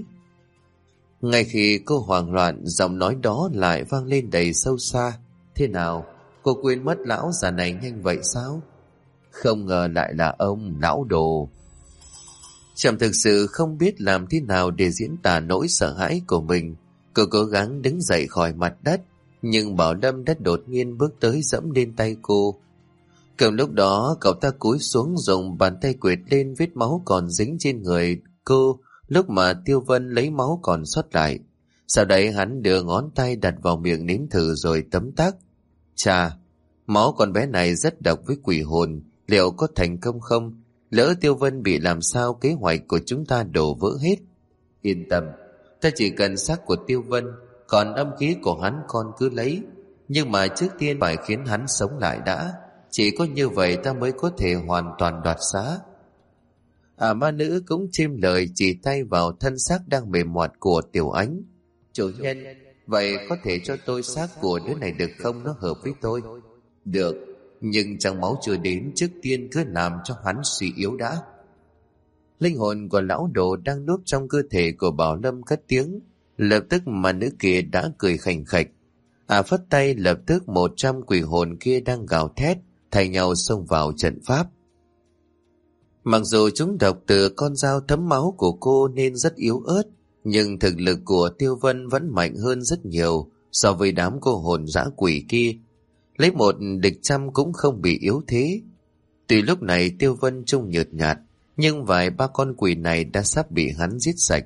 Ngay khi cô hoảng loạn, giọng nói đó lại vang lên đầy sâu xa. Thế nào, cô quên mất lão già này nhanh vậy sao? Không ngờ lại là ông, lão đồ. Trầm thực sự không biết làm thế nào để diễn tả nỗi sợ hãi của mình. Cô cố gắng đứng dậy khỏi mặt đất, nhưng Bảo Lâm đã đột nhiên bước tới giẫm lên tay cô. Cùng lúc đó cậu ta cúi xuống dùng bàn tay quệt lên vết máu còn dính trên người cô lúc mà Tiêu Vân lấy máu còn sót lại. Sau đấy hắn đưa ngón tay đặt vào miệng nếm thử rồi tấm tắc. Chà, máu con bé này rất độc với quỷ hồn, liệu có thành công không? Lỡ Tiêu Vân bị làm sao kế hoạch của chúng ta đổ vỡ hết. Yên tâm, ta chỉ cần xác của Tiêu Vân, còn âm khí của hắn con cứ lấy. Nhưng mà trước tiên phải khiến hắn sống lại đã. Chỉ có như vậy ta mới có thể hoàn toàn đoạt xá. À, ma nữ cũng chêm lời, chỉ tay vào thân xác đang mềm mọt của Tiểu Ánh. Chủ nhân, vậy có thể cho tôi xác của đứa này được không? Nó hợp với tôi. Được, nhưng chẳng máu chưa đến, trước tiên cứ làm cho hắn suy yếu đã. Linh hồn của lão đồ đang núp trong cơ thể của Bảo Lâm cất tiếng. Lập tức mà nữ kia đã cười khành khạch. À, phất tay, lập tức một trăm quỷ hồn kia đang gào thét thay nhau xông vào trận pháp. Mặc dù chúng độc từ con dao thấm máu của cô nên rất yếu ớt, nhưng thực lực của Tiêu Vân vẫn mạnh hơn rất nhiều so với đám cô hồn dã quỷ kia. Lấy một địch trăm cũng không bị yếu thế. Tuy lúc này Tiêu Vân trông nhợt nhạt, nhưng vài ba con quỷ này đã sắp bị hắn giết sạch.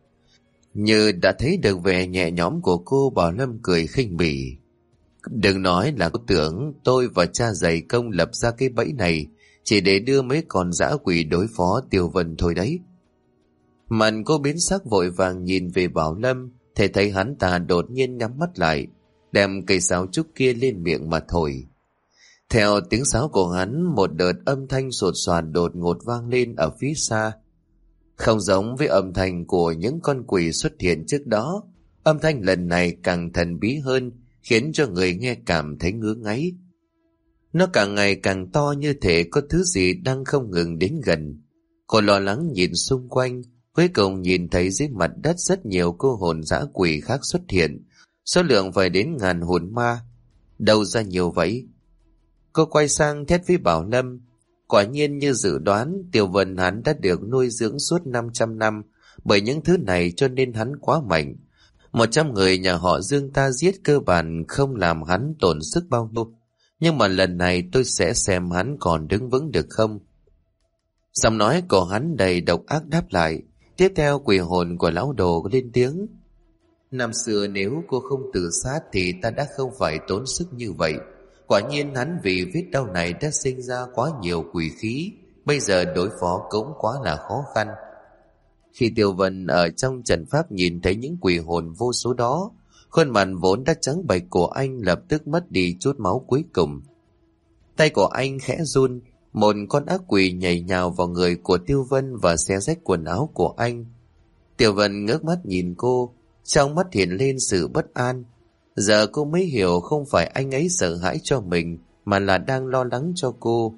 Như đã thấy được vẻ nhẹ nhõm của cô, Bảo Lâm cười khinh bỉ. Đừng nói là cô tưởng tôi và cha dày công lập ra cái bẫy này chỉ để đưa mấy con dã quỷ đối phó Tiêu Vân thôi đấy. Mặt cô biến sắc, vội vàng nhìn về Bảo Lâm, thể thấy hắn ta đột nhiên nhắm mắt lại, đem cây sáo trúc kia lên miệng mà thổi. Theo tiếng sáo của hắn, một đợt âm thanh sột soạt đột ngột vang lên ở phía xa. Không giống với âm thanh của những con quỷ xuất hiện trước đó, âm thanh lần này càng thần bí hơn, khiến cho người nghe cảm thấy ngứa ngáy. Nó càng ngày càng to, như thể có thứ gì đang không ngừng đến gần. Cô lo lắng nhìn xung quanh, cuối cùng nhìn thấy dưới mặt đất rất nhiều cô hồn dã quỷ khác xuất hiện, số lượng phải đến ngàn hồn ma. Đâu ra nhiều vậy? Cô quay sang thét với Bảo Lâm. Quả nhiên như dự đoán, Tiêu Vân hắn đã được nuôi dưỡng suốt 500 năm bởi những thứ này, cho nên hắn quá mạnh. Một trăm người nhà họ Dương ta giết cơ bản không làm hắn tổn sức bao nhiêu. Nhưng mà lần này tôi sẽ xem hắn còn đứng vững được không. Giọng nói của hắn đầy độc ác đáp lại. Tiếp theo quỷ hồn của lão đồ lên tiếng. Năm xưa nếu cô không tự sát thì ta đã không phải tốn sức như vậy. Quả nhiên hắn vì vết đau này đã sinh ra quá nhiều quỷ khí, bây giờ đối phó cũng quá là khó khăn. Khi Tiêu Vân ở trong trận pháp nhìn thấy những quỷ hồn vô số đó, khuôn mặt vốn đã trắng bệch của anh lập tức mất đi chút máu cuối cùng. Tay của anh khẽ run, một con ác quỷ nhảy nhào vào người của Tiêu Vân và xé rách quần áo của anh. Tiêu Vân ngước mắt nhìn cô, trong mắt hiện lên sự bất an. Giờ cô mới hiểu không phải anh ấy sợ hãi cho mình, mà là đang lo lắng cho cô.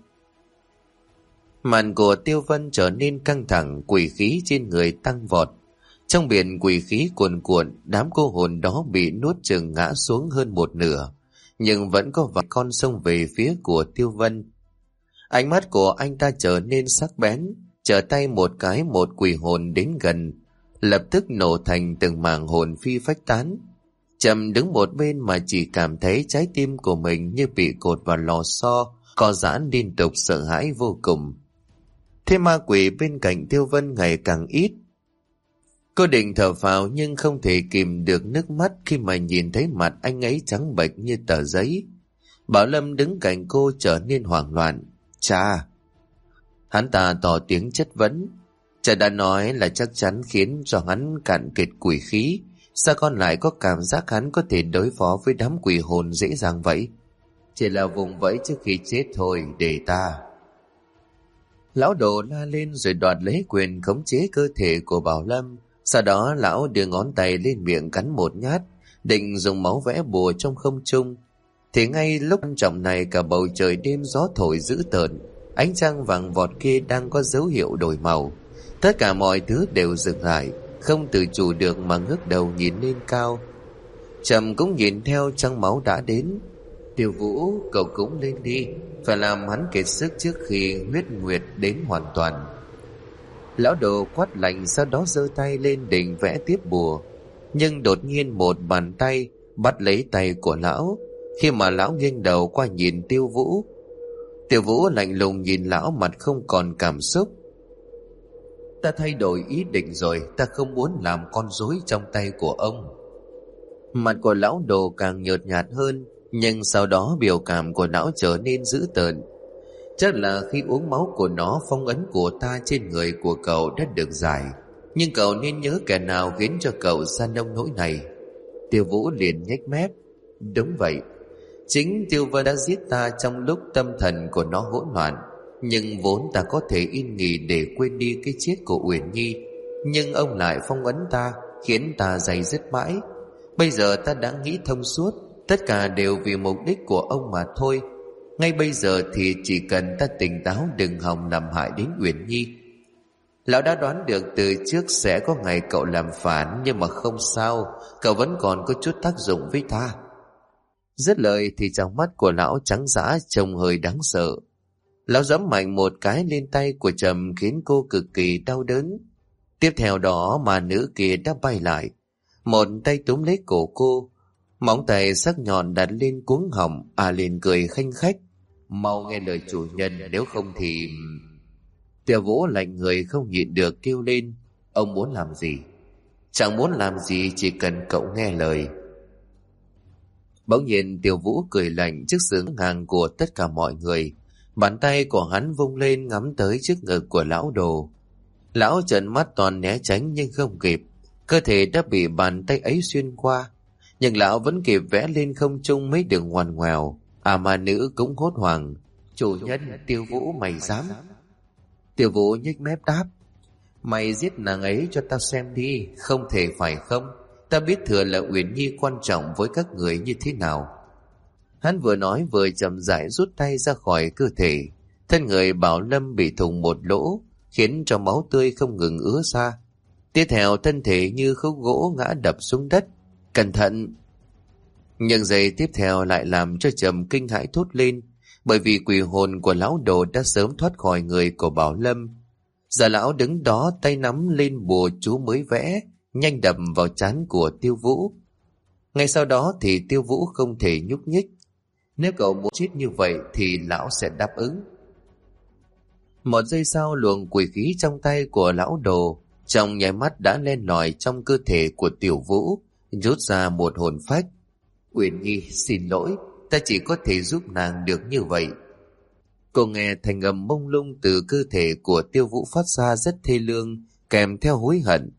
Màn của Tiêu Vân trở nên căng thẳng, quỷ khí trên người tăng vọt. Trong biển quỷ khí cuồn cuộn, đám cô hồn đó bị nuốt chửng ngã xuống hơn một nửa, nhưng vẫn có vài con xông về phía của Tiêu Vân. Ánh mắt của anh ta trở nên sắc bén, trở tay một cái một quỷ hồn đến gần, lập tức nổ thành từng mảng hồn phi phách tán. Trầm đứng một bên mà chỉ cảm thấy trái tim của mình như bị cột vào lò xo, co giãn liên tục, sợ hãi vô cùng. Thế ma quỷ bên cạnh Tiêu Vân ngày càng ít. Cô định thở phào nhưng không thể kìm được nước mắt khi mà nhìn thấy mặt anh ấy trắng bệch như tờ giấy. Bảo Lâm đứng cạnh cô trở nên hoảng loạn. Cha! Hắn ta tỏ tiếng chất vấn. Cha đã nói là chắc chắn khiến cho hắn cạn kiệt quỷ khí. Sao con lại có cảm giác hắn có thể đối phó với đám quỷ hồn dễ dàng vậy? Chỉ là vùng vẫy trước khi chết thôi, để ta. Lão đồ la lên rồi đoạt lấy quyền khống chế cơ thể của Bảo Lâm. Sau đó lão đưa ngón tay lên miệng cắn một nhát, định dùng máu vẽ bùa trong không trung. Thì ngay lúc quan trọng này, cả bầu trời đêm gió thổi dữ tợn, ánh trăng vàng vọt kia đang có dấu hiệu đổi màu. Tất cả mọi thứ đều dừng lại, không tự chủ được mà ngước đầu nhìn lên cao. Trầm cũng nhìn theo trăng máu đã đến. Tiêu Vũ, cậu cũng lên đi, phải làm hắn kiệt sức trước khi huyết nguyệt đến hoàn toàn. Lão đồ quát lạnh, sau đó giơ tay lên định vẽ tiếp bùa, nhưng đột nhiên một bàn tay bắt lấy tay của lão. Khi mà lão nghiêng đầu qua nhìn Tiêu Vũ, Tiêu Vũ lạnh lùng nhìn lão, mặt không còn cảm xúc. Ta thay đổi ý định rồi, ta không muốn làm con rối trong tay của ông. Mặt của lão đồ càng nhợt nhạt hơn, nhưng sau đó biểu cảm của lão trở nên dữ tợn. Chắc là khi uống máu của nó, phong ấn của ta trên người của cậu đã được giải. Nhưng cậu nên nhớ kẻ nào khiến cho cậu ra nông nỗi này. Tiêu Vũ liền nhếch mép. Đúng vậy, chính Tiêu Vân đã giết ta trong lúc tâm thần của nó hỗn loạn. Nhưng vốn ta có thể yên nghỉ để quên đi cái chết của Uyển Nhi, nhưng ông lại phong ấn ta, khiến ta day dứt mãi. Bây giờ ta đã nghĩ thông suốt, tất cả đều vì mục đích của ông mà thôi. Ngay bây giờ thì chỉ cần ta tỉnh táo, đừng hòng làm hại đến Uyển Nhi. Lão đã đoán được từ trước sẽ có ngày cậu làm phản, nhưng mà không sao, cậu vẫn còn có chút tác dụng với ta. Dứt lời thì trong mắt của lão trắng dã, trông hơi đáng sợ. Lão giẫm mạnh một cái lên tay của Trầm khiến cô cực kỳ đau đớn. Tiếp theo đó mà nữ kia đã bay lại, một tay túm lấy cổ cô, móng tay sắc nhọn đặt lên cuống họng. À liền cười khanh khách. Mau nghe lời chủ nhân, nếu không thì... Tiêu Vũ lạnh người không nhịn được kêu lên. Ông muốn làm gì? Chẳng muốn làm gì, chỉ cần cậu nghe lời. Bỗng nhiên Tiêu Vũ cười lạnh trước sự ngỡ ngàng của tất cả mọi người. Bàn tay của hắn vung lên ngắm tới trước ngực của lão đồ. Lão trợn mắt toàn né tránh nhưng không kịp, cơ thể đã bị bàn tay ấy xuyên qua. Nhưng lão vẫn kịp vẽ lên không trung mấy đường ngoằn ngoèo. À mà nữ cũng hốt hoảng. Chủ nhân, Tiêu Vũ mày dám? Tiêu Vũ nhếch mép đáp. Mày giết nàng ấy cho ta xem đi. Không thể phải không? Ta biết thừa là Uyển Nhi quan trọng với các người như thế nào. Hắn vừa nói vừa chậm rãi rút tay ra khỏi cơ thể. Thân người Bảo Lâm bị thủng một lỗ, khiến cho máu tươi không ngừng ứa ra. Tiếp theo thân thể như khúc gỗ ngã đập xuống đất. Cẩn thận! Nhưng giây tiếp theo lại làm cho Trầm kinh hãi thốt lên, bởi vì quỷ hồn của lão đồ đã sớm thoát khỏi người của Bảo Lâm. Giờ lão đứng đó tay nắm lên bùa chú mới vẽ, nhanh đập vào trán của Tiêu Vũ. Ngay sau đó thì Tiêu Vũ không thể nhúc nhích. Nếu cậu muốn chết như vậy thì lão sẽ đáp ứng. Một giây sau, luồng quỷ khí trong tay của lão đồ trong nháy mắt đã len lỏi trong cơ thể của Tiểu Vũ, rút ra một hồn phách. Uyển Nhi, xin lỗi, ta chỉ có thể giúp nàng được như vậy. Cô nghe thành âm mông lung từ cơ thể của Tiêu Vũ phát ra rất thê lương, kèm theo hối hận.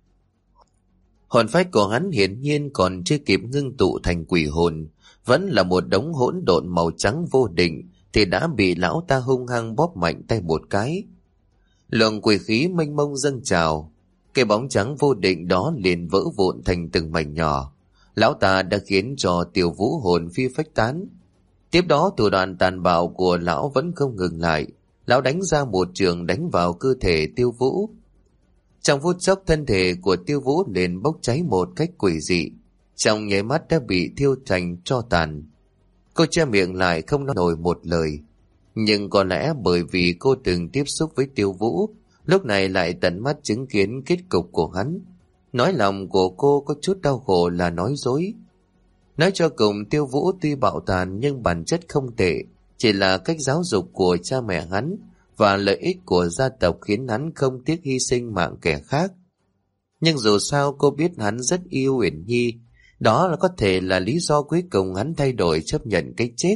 Hồn phách của hắn hiển nhiên còn chưa kịp ngưng tụ thành quỷ hồn, vẫn là một đống hỗn độn màu trắng vô định, thì đã bị lão ta hung hăng bóp mạnh tay một cái. Lượng quỷ khí mênh mông dâng trào, cái bóng trắng vô định đó liền vỡ vụn thành từng mảnh nhỏ. Lão ta đã khiến cho Tiểu Vũ hồn phi phách tán. Tiếp đó thủ đoạn tàn bạo của lão vẫn không ngừng lại. Lão đánh ra một trường đánh vào cơ thể Tiêu Vũ. Trong phút chốc thân thể của Tiêu Vũ liền bốc cháy một cách quỷ dị, trong nháy mắt đã bị thiêu thành tro tàn. Cô che miệng lại không nói nổi một lời. Nhưng có lẽ bởi vì cô từng tiếp xúc với Tiêu Vũ, lúc này lại tận mắt chứng kiến kết cục của hắn. Nói lòng của cô có chút đau khổ là nói dối. Nói cho cùng, Tiêu Vũ tuy bạo tàn nhưng bản chất không tệ, chỉ là cách giáo dục của cha mẹ hắn và lợi ích của gia tộc khiến hắn không tiếc hy sinh mạng kẻ khác. Nhưng dù sao cô biết hắn rất yêu Uyển Nhi, đó là có thể là lý do cuối cùng hắn thay đổi chấp nhận cái chết.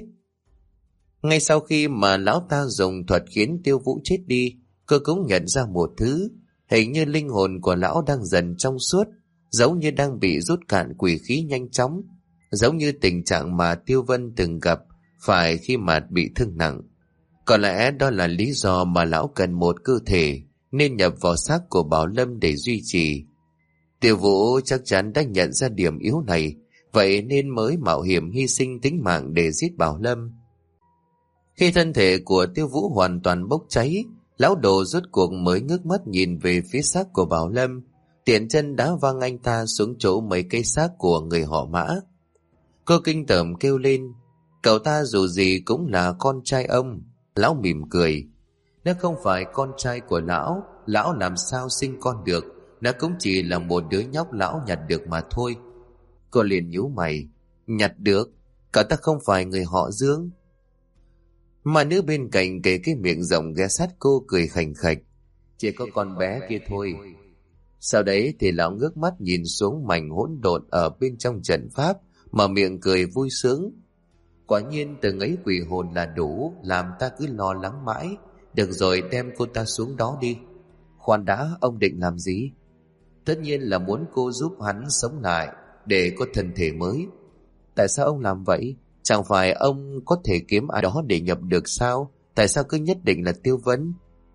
Ngay sau khi mà lão ta dùng thuật khiến Tiêu Vũ chết đi, cô cũng nhận ra một thứ, hình như linh hồn của lão đang dần trong suốt, giống như đang bị rút cạn quỷ khí nhanh chóng, giống như tình trạng mà Tiêu Vân từng gặp phải khi mà bị thương nặng. Có lẽ đó là lý do mà lão cần một cơ thể nên nhập vào xác của Bảo Lâm để duy trì. Tiêu Vũ chắc chắn đã nhận ra điểm yếu này, vậy nên mới mạo hiểm hy sinh tính mạng để giết Bảo Lâm. Khi thân thể của Tiêu Vũ hoàn toàn bốc cháy, lão đồ rốt cuộc mới ngước mắt nhìn về phía xác của Bảo Lâm, tiện chân đá văng anh ta xuống chỗ mấy cây xác của người họ Mã. Cô kinh tởm kêu lên, cậu ta dù gì cũng là con trai ông. Lão mỉm cười, nếu không phải con trai của lão, lão làm sao sinh con được, nó cũng chỉ là một đứa nhóc lão nhặt được mà thôi. Cô liền nhíu mày, nhặt được, cậu ta không phải người họ Dương. Mà nữ bên cạnh kề cái miệng rộng ghé sát cô cười khành khạch, chỉ có con bé kia thôi. Sau đấy thì lão ngước mắt nhìn xuống mảnh hỗn độn ở bên trong trận pháp, mà miệng cười vui sướng. Quả nhiên từng ấy quỷ hồn là đủ làm ta cứ lo lắng mãi. Được rồi, đem cô ta xuống đó đi. Khoan đã, ông định làm gì? Tất nhiên là muốn cô giúp hắn sống lại để có thân thể mới. Tại sao ông làm vậy? Chẳng phải ông có thể kiếm ai đó để nhập được sao? Tại sao cứ nhất định là Tiêu Vấn?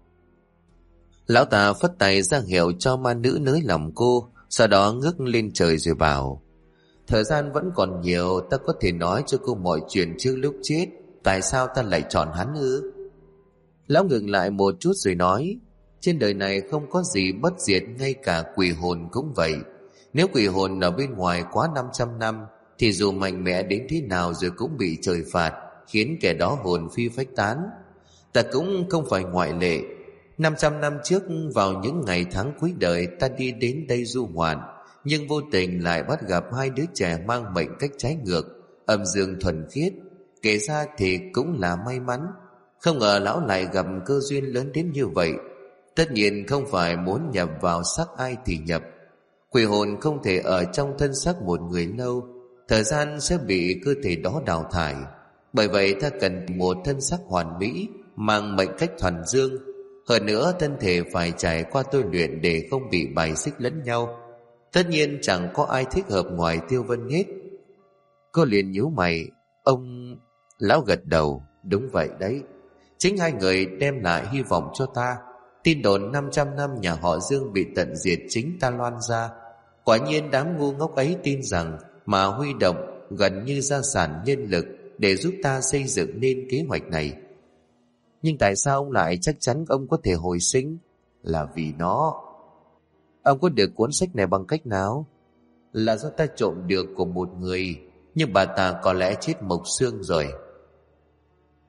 Lão ta phất tay ra hiệu cho ma nữ nới lòng cô, sau đó ngước lên trời rồi bảo, thời gian vẫn còn nhiều, ta có thể nói cho cô mọi chuyện trước lúc chết. Tại sao ta lại chọn hắn ư? Lão ngừng lại một chút rồi nói, trên đời này không có gì bất diệt, ngay cả quỷ hồn cũng vậy. Nếu quỷ hồn ở bên ngoài quá năm trăm năm thì dù mạnh mẽ đến thế nào rồi cũng bị trời phạt, khiến kẻ đó hồn phi phách tán. Ta cũng không phải ngoại lệ. năm trăm năm trước, vào những ngày tháng cuối đời, ta đi đến đây du ngoạn, nhưng vô tình lại bắt gặp hai đứa trẻ mang mệnh cách trái ngược, âm dương thuần khiết. Kể ra thì cũng là may mắn, không ngờ lão lại gặp cơ duyên lớn đến như vậy. Tất nhiên không phải muốn nhập vào xác ai thì nhập. Quỷ hồn không thể ở trong thân xác một người lâu, thời gian sẽ bị cơ thể đó đào thải. Bởi vậy ta cần một thân xác hoàn mỹ, mang mệnh cách thuần dương. Hơn nữa thân thể phải trải qua tôi luyện để không bị bài xích lẫn nhau. Tất nhiên chẳng có ai thích hợp ngoài Tiêu Vân hết. Cô liền nhíu mày, ông... Lão gật đầu, đúng vậy đấy. Chính hai người đem lại hy vọng cho ta. Tin đồn năm trăm năm nhà họ Dương bị tận diệt chính ta loan ra. Quả nhiên đám ngu ngốc ấy tin rằng mà huy động gần như gia sản nhân lực để giúp ta xây dựng nên kế hoạch này. Nhưng tại sao ông lại chắc chắn ông có thể hồi sinh? Là vì nó. Ông có được cuốn sách này bằng cách nào? Là do ta trộm được của một người, nhưng bà ta có lẽ chết mộc xương rồi.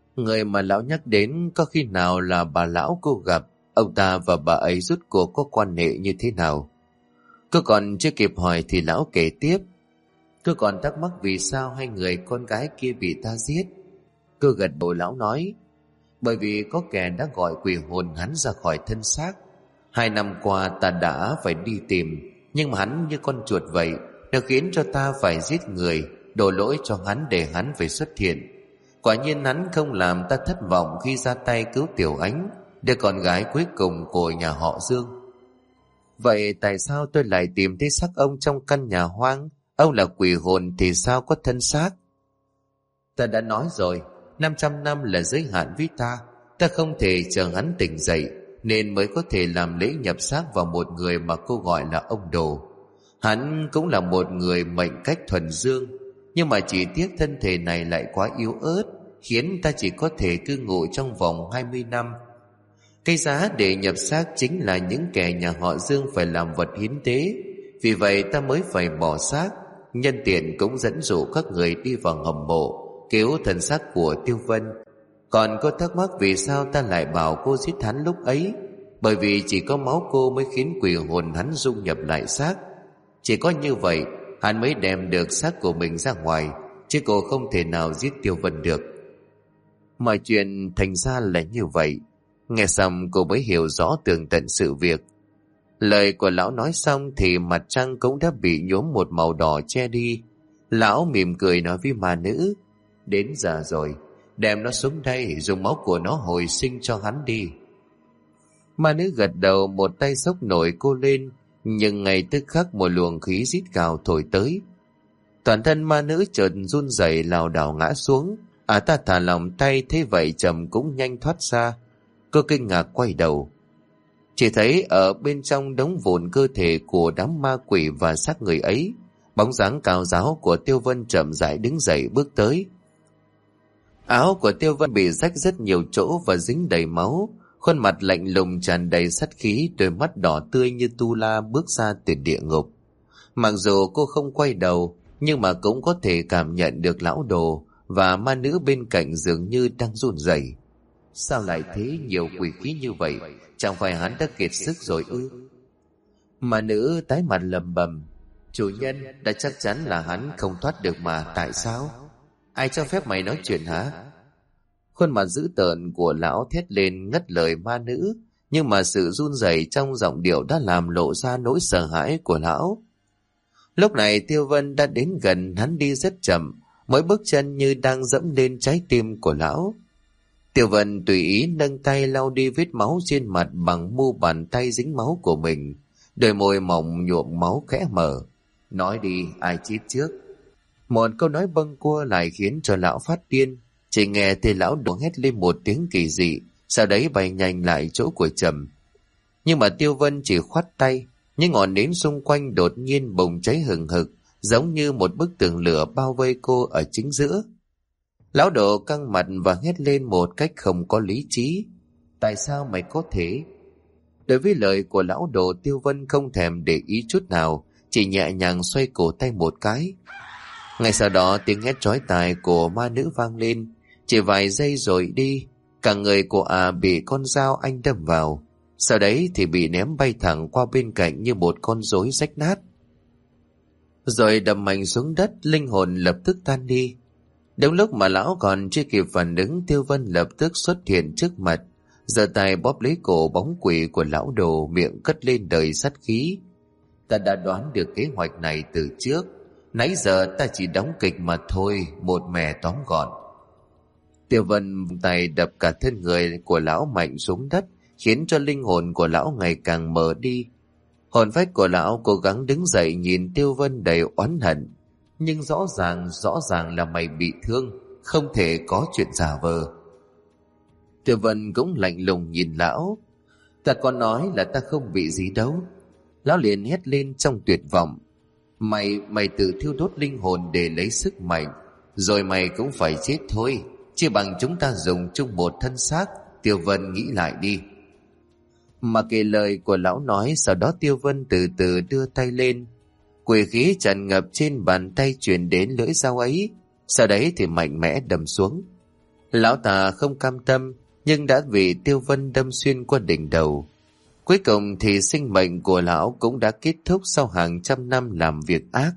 Người mà lão nhắc đến có khi nào là bà lão cô gặp, ông ta và bà ấy rốt cuộc có quan hệ như thế nào? Cô còn chưa kịp hỏi thì lão kể tiếp. Cô còn thắc mắc vì sao hai người con gái kia bị ta giết. Cô gật đầu, lão nói, bởi vì có kẻ đã gọi quỷ hồn hắn ra khỏi thân xác. Hai năm qua ta đã phải đi tìm, nhưng mà hắn như con chuột vậy, nó khiến cho ta phải giết người, đổ lỗi cho hắn để hắn phải xuất hiện. Quả nhiên hắn không làm ta thất vọng khi ra tay cứu Tiểu Ánh, đứa con gái cuối cùng của nhà họ Dương. Vậy tại sao tôi lại tìm thấy xác ông trong căn nhà hoang? Ông là quỷ hồn thì sao có thân xác? Ta đã nói rồi, năm trăm năm là giới hạn với ta. Ta không thể chờ hắn tỉnh dậy, nên mới có thể làm lễ nhập xác vào một người mà cô gọi là ông Đồ. Hắn cũng là một người mệnh cách thuần dương, nhưng mà chỉ tiếc thân thể này lại quá yếu ớt, khiến ta chỉ có thể cư ngụ trong vòng hai mươi năm. Cái giá để nhập xác chính là những kẻ nhà họ Dương phải làm vật hiến tế. Vì vậy ta mới phải bỏ xác, nhân tiện cũng dẫn dụ các người đi vào hầm mộ cứu thần xác của Tiêu Vân. Còn cô thắc mắc vì sao ta lại bảo cô giết hắn lúc ấy? Bởi vì chỉ có máu cô mới khiến quỷ hồn hắn dung nhập lại xác. Chỉ có như vậy hắn mới đem được xác của mình ra ngoài, chứ cô không thể nào giết Tiêu Vân được. Mọi chuyện thành ra là như vậy. Nghe xong cô mới hiểu rõ tường tận sự việc. Lời của lão nói xong thì mặt trăng cũng đã bị nhuốm một màu đỏ che đi. Lão mỉm cười nói với ma nữ, đến giờ rồi, đem nó xuống đây, dùng máu của nó hồi sinh cho hắn đi. Ma nữ gật đầu, một tay xốc nổi cô lên, nhưng ngay tức khắc một luồng khí rít gào thổi tới. Toàn thân ma nữ chợt run rẩy lảo đảo ngã xuống. À ta thả lòng tay, thế vậy Trầm cũng nhanh thoát ra. Cô kinh ngạc quay đầu, chỉ thấy ở bên trong đống vụn cơ thể của đám ma quỷ và xác người ấy, bóng dáng cao ráo của Tiêu Vân chậm rãi đứng dậy bước tới. Áo của Tiêu Vân bị rách rất nhiều chỗ và dính đầy máu, khuôn mặt lạnh lùng tràn đầy sát khí, đôi mắt đỏ tươi như tu la bước ra từ địa ngục. Mặc dù cô không quay đầu, nhưng mà cũng có thể cảm nhận được lão đồ và ma nữ bên cạnh dường như đang run rẩy. Sao lại thế, nhiều quỷ khí như vậy? Chẳng phải hắn đã kiệt sức rồi ư? Ma nữ tái mặt lầm bầm, chủ nhân, đã chắc chắn là hắn không thoát được mà tại sao? Ai cho phép mày nói chuyện hả? Khuôn mặt dữ tợn của lão thét lên ngắt lời ma nữ, nhưng mà sự run rẩy trong giọng điệu đã làm lộ ra nỗi sợ hãi của lão. Lúc này Tiêu Vân đã đến gần, hắn đi rất chậm, mỗi bước chân như đang dẫm lên trái tim của lão. Tiêu Vân tùy ý nâng tay lau đi vết máu trên mặt bằng mu bàn tay dính máu của mình, đôi môi mỏng nhuộm máu khẽ mở. Nói đi, ai chết trước? Một câu nói bâng quơ lại khiến cho lão phát điên. Chỉ nghe thì lão đổ hét lên một tiếng kỳ dị, sau đấy bay nhanh lại chỗ của Trầm. Nhưng mà Tiêu Vân chỉ khoát tay, những ngọn nến xung quanh đột nhiên bùng cháy hừng hực, giống như một bức tường lửa bao vây cô ở chính giữa. Lão Độ căng mặt và hét lên một cách không có lý trí, tại sao mày có thể? Đối với lời của lão Độ, Tiêu Vân không thèm để ý chút nào, chỉ nhẹ nhàng xoay cổ tay một cái. Ngay sau đó tiếng hét chói tai của ma nữ vang lên, chỉ vài giây rồi đi, cả người của à bị con dao anh đâm vào, sau đấy thì bị ném bay thẳng qua bên cạnh như một con rối rách nát, rồi đập mạnh xuống đất, linh hồn lập tức tan đi. Đúng lúc mà lão còn chưa kịp phản ứng, Tiêu Vân lập tức xuất hiện trước mặt, giơ tay bóp lấy cổ bóng quỷ của lão Đồ, miệng cất lên đầy sát khí. Ta đã đoán được kế hoạch này từ trước, nãy giờ ta chỉ đóng kịch mà thôi, một mẻ tóm gọn. Tiêu Vân tay đập cả thân người của lão mạnh xuống đất, khiến cho linh hồn của lão ngày càng mờ đi. Hồn phách của lão cố gắng đứng dậy nhìn Tiêu Vân đầy oán hận, nhưng rõ ràng rõ ràng là mày bị thương, không thể có chuyện giả vờ. Tiêu Vân cũng lạnh lùng nhìn lão. Ta có nói là ta không bị gì đâu. Lão liền hét lên trong tuyệt vọng. Mày, mày tự thiêu đốt linh hồn để lấy sức mạnh, rồi mày cũng phải chết thôi, chỉ bằng chúng ta dùng chung một thân xác. Tiêu Vân nghĩ lại đi. Mà kể lời của lão nói, sau đó Tiêu Vân từ từ đưa tay lên. Quỷ khí tràn ngập trên bàn tay truyền đến lưỡi dao ấy, sau đấy thì mạnh mẽ đâm xuống. Lão ta không cam tâm, nhưng đã bị Tiêu Vân đâm xuyên qua đỉnh đầu. Cuối cùng thì sinh mệnh của lão cũng đã kết thúc sau hàng trăm năm làm việc ác.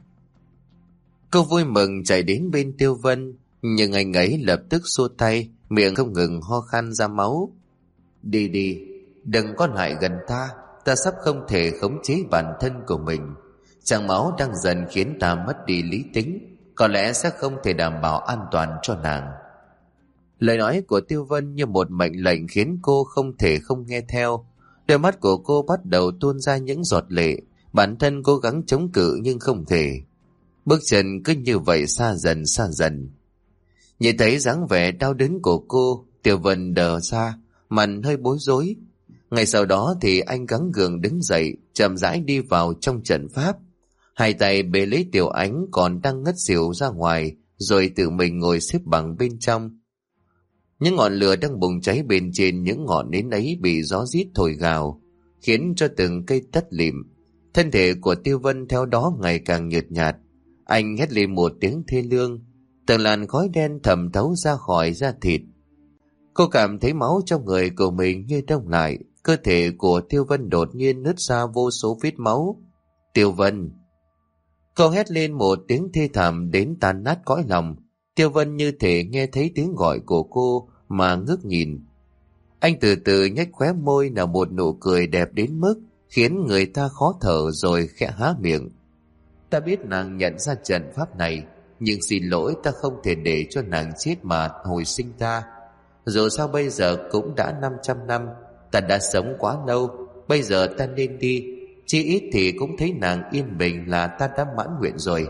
Cô vui mừng chạy đến bên Tiêu Vân, nhưng anh ấy lập tức xua tay, miệng không ngừng ho khan ra máu. Đi đi, đừng có lại gần ta, ta sắp không thể khống chế bản thân của mình. Tràng máu đang dần khiến ta mất đi lý tính, có lẽ sẽ không thể đảm bảo an toàn cho nàng. Lời nói của Tiêu Vân như một mệnh lệnh khiến cô không thể không nghe theo. Đôi mắt của cô bắt đầu tuôn ra những giọt lệ, bản thân cố gắng chống cự nhưng không thể. Bước chân cứ như vậy xa dần xa dần. Nhìn thấy dáng vẻ đau đớn của cô, Tiêu Vân đờ ra, mặt hơi bối rối. Ngay sau đó thì anh gắng gượng đứng dậy, chậm rãi đi vào trong trận pháp. Hai tay bế lấy Tiểu Ánh còn đang ngất xỉu ra ngoài, rồi tự mình ngồi xếp bằng bên trong. Những ngọn lửa đang bùng cháy bên trên những ngọn nến ấy bị gió rít thổi gào, khiến cho từng cây tắt lịm. Thân thể của Tiêu Vân theo đó ngày càng nhợt nhạt. Anh hét lên một tiếng thê lương, từng làn khói đen thẩm thấu ra khỏi da thịt. Cô cảm thấy máu trong người của mình như đông lại, cơ thể của Tiêu Vân đột nhiên nứt ra vô số vết máu. Tiêu Vân! Cô hét lên một tiếng thê thảm đến tan nát cõi lòng. Tiêu Vân như thể nghe thấy tiếng gọi của cô mà ngước nhìn. Anh từ từ nhếch khóe môi nở một nụ cười đẹp đến mức khiến người ta khó thở, rồi khẽ há miệng. Ta biết nàng nhận ra trận pháp này, nhưng xin lỗi, ta không thể để cho nàng chết mà hồi sinh ta. Dù sao bây giờ cũng đã năm trăm năm, ta đã sống quá lâu, bây giờ ta nên đi, chỉ ít thì cũng thấy nàng yên bình là ta đã mãn nguyện rồi.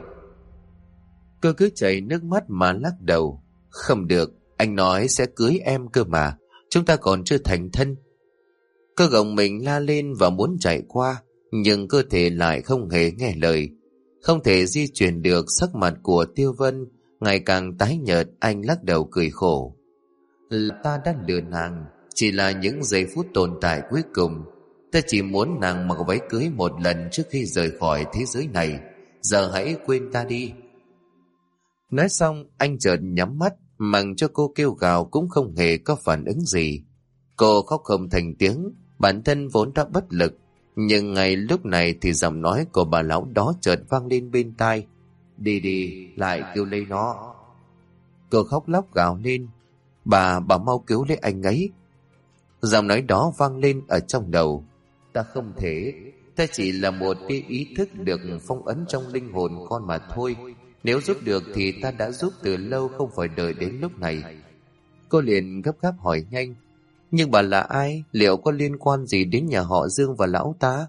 Cô cứ chảy nước mắt mà lắc đầu. Không được, anh nói sẽ cưới em cơ mà, chúng ta còn chưa thành thân. Cô gồng mình la lên và muốn chạy qua, nhưng cơ thể lại không hề nghe lời. Không thể di chuyển được. Sắc mặt của Tiêu Vân ngày càng tái nhợt. Anh lắc đầu cười khổ. Là ta đã lừa nàng, chỉ là những giây phút tồn tại cuối cùng. Ta chỉ muốn nàng mặc váy cưới một lần trước khi rời khỏi thế giới này. Giờ hãy quên ta đi. Nói xong anh chợt nhắm mắt, mặc cho cô kêu gào cũng không hề có phản ứng gì. Cô khóc không thành tiếng, bản thân vốn đã bất lực. Nhưng ngay lúc này thì giọng nói của bà lão đó chợt vang lên bên tai. Đi đi, lại kêu lấy nó. Cô khóc lóc gào lên. Bà, bà mau cứu lấy anh ấy. Giọng nói đó vang lên ở trong đầu. Ta không thể, ta chỉ là một tia ý thức được phong ấn trong linh hồn con mà thôi. Nếu giúp được thì ta đã giúp từ lâu, không phải đợi đến lúc này. Cô liền gấp gáp hỏi nhanh. Nhưng bà là ai? Liệu có liên quan gì đến nhà họ Dương và lão ta?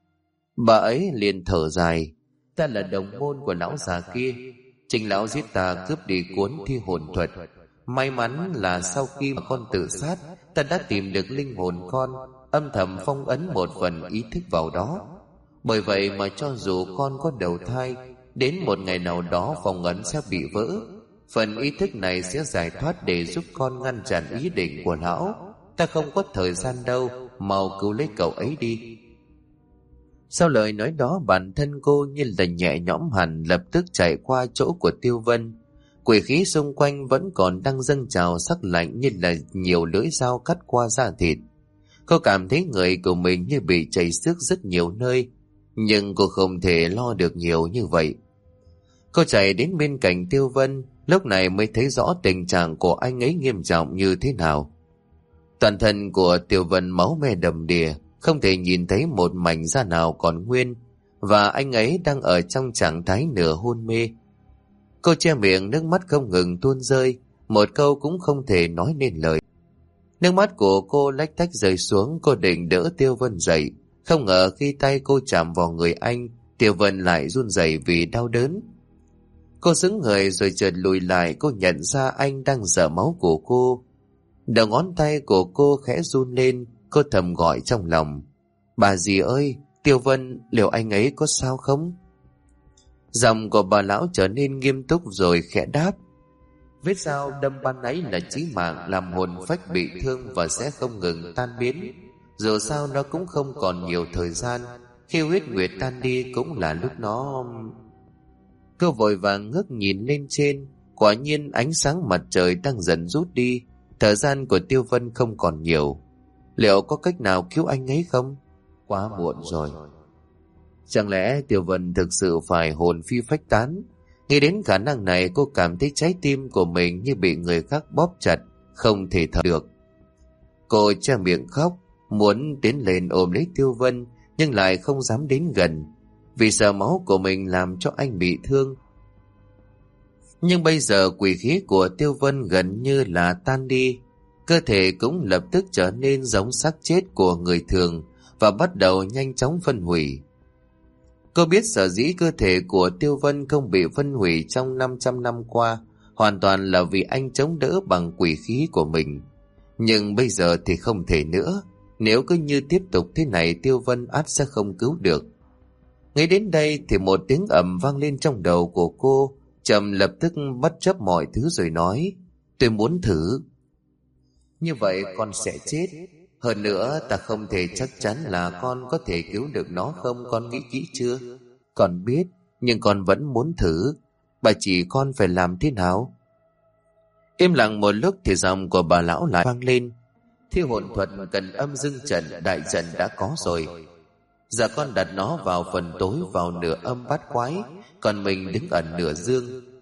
Bà ấy liền thở dài. Ta là đồng môn của lão già kia. Chính lão giết ta cướp đi cuốn thi hồn thuật. May mắn là sau khi mà con tự sát, ta đã tìm được linh hồn con, âm thầm phong ấn một phần ý thức vào đó. Bởi vậy mà cho dù con có đầu thai, đến một ngày nào đó phong ấn sẽ bị vỡ. Phần ý thức này sẽ giải thoát để giúp con ngăn chặn ý định của lão. Ta không có thời gian đâu, mau cứu lấy cậu ấy đi. Sau lời nói đó, bản thân cô như là nhẹ nhõm hẳn, lập tức chạy qua chỗ của Tiêu Vân. Quỷ khí xung quanh vẫn còn đang dâng trào sắc lạnh như là nhiều lưỡi dao cắt qua da thịt. Cô cảm thấy người của mình như bị chảy xước rất nhiều nơi, nhưng cô không thể lo được nhiều như vậy. Cô chạy đến bên cạnh Tiêu Vân, lúc này mới thấy rõ tình trạng của anh ấy nghiêm trọng như thế nào. Toàn thân của Tiêu Vân máu me đầm đìa, không thể nhìn thấy một mảnh da nào còn nguyên, và anh ấy đang ở trong trạng thái nửa hôn mê. Cô che miệng, nước mắt không ngừng tuôn rơi, một câu cũng không thể nói nên lời. Nước mắt của cô lách tách rơi xuống. Cô định đỡ Tiêu Vân dậy, không ngờ khi tay cô chạm vào người anh, Tiêu Vân lại run rẩy vì đau đớn. Cô sững người rồi chợt lùi lại. Cô nhận ra anh đang rở máu của cô. Đầu ngón tay của cô khẽ run lên. Cô thầm gọi trong lòng. Bà dì ơi, Tiêu Vân, liệu anh ấy có sao không? Giọng của bà lão trở nên nghiêm túc rồi khẽ đáp. Vết dao đâm ban nãy là chí mạng, làm hồn phách bị thương và sẽ không ngừng tan biến. Dù sao nó cũng không còn nhiều thời gian. Khi huyết nguyệt tan đi cũng là lúc nó... Cô vội vàng ngước nhìn lên trên. Quả nhiên ánh sáng mặt trời đang dần rút đi, thời gian của Tiêu Vân không còn nhiều. Liệu có cách nào cứu anh ấy không? Quá muộn rồi. Chẳng lẽ Tiêu Vân thực sự phải hồn phi phách tán? Nghĩ đến khả năng này, cô cảm thấy trái tim của mình như bị người khác bóp chặt, không thể thở được. Cô che miệng khóc, muốn tiến lên ôm lấy Tiêu Vân, nhưng lại không dám đến gần, vì sợ máu của mình làm cho anh bị thương. Nhưng bây giờ quỷ khí của Tiêu Vân gần như là tan đi, cơ thể cũng lập tức trở nên giống xác chết của người thường và bắt đầu nhanh chóng phân hủy. Cô biết sở dĩ cơ thể của Tiêu Vân không bị phân hủy trong năm trăm năm qua hoàn toàn là vì anh chống đỡ bằng quỷ khí của mình. Nhưng bây giờ thì không thể nữa. Nếu cứ như tiếp tục thế này, Tiêu Vân ắt sẽ không cứu được. Ngay đến đây thì một tiếng ầm vang lên trong đầu của cô. Trầm lập tức bất chấp mọi thứ rồi nói: tôi muốn thử. Như vậy con sẽ chết. Hơn nữa ta không thể chắc chắn là con có thể cứu được nó không, con nghĩ kỹ chưa? Con biết, nhưng con vẫn muốn thử. Bà chỉ con phải làm thế nào? Im lặng một lúc thì giọng của bà lão lại vang lên: thi hồn thuật cần âm dương trận, đại trận đã có rồi. Giờ con đặt nó vào phần tối, vào nửa âm bát quái, còn mình đứng ở nửa dương.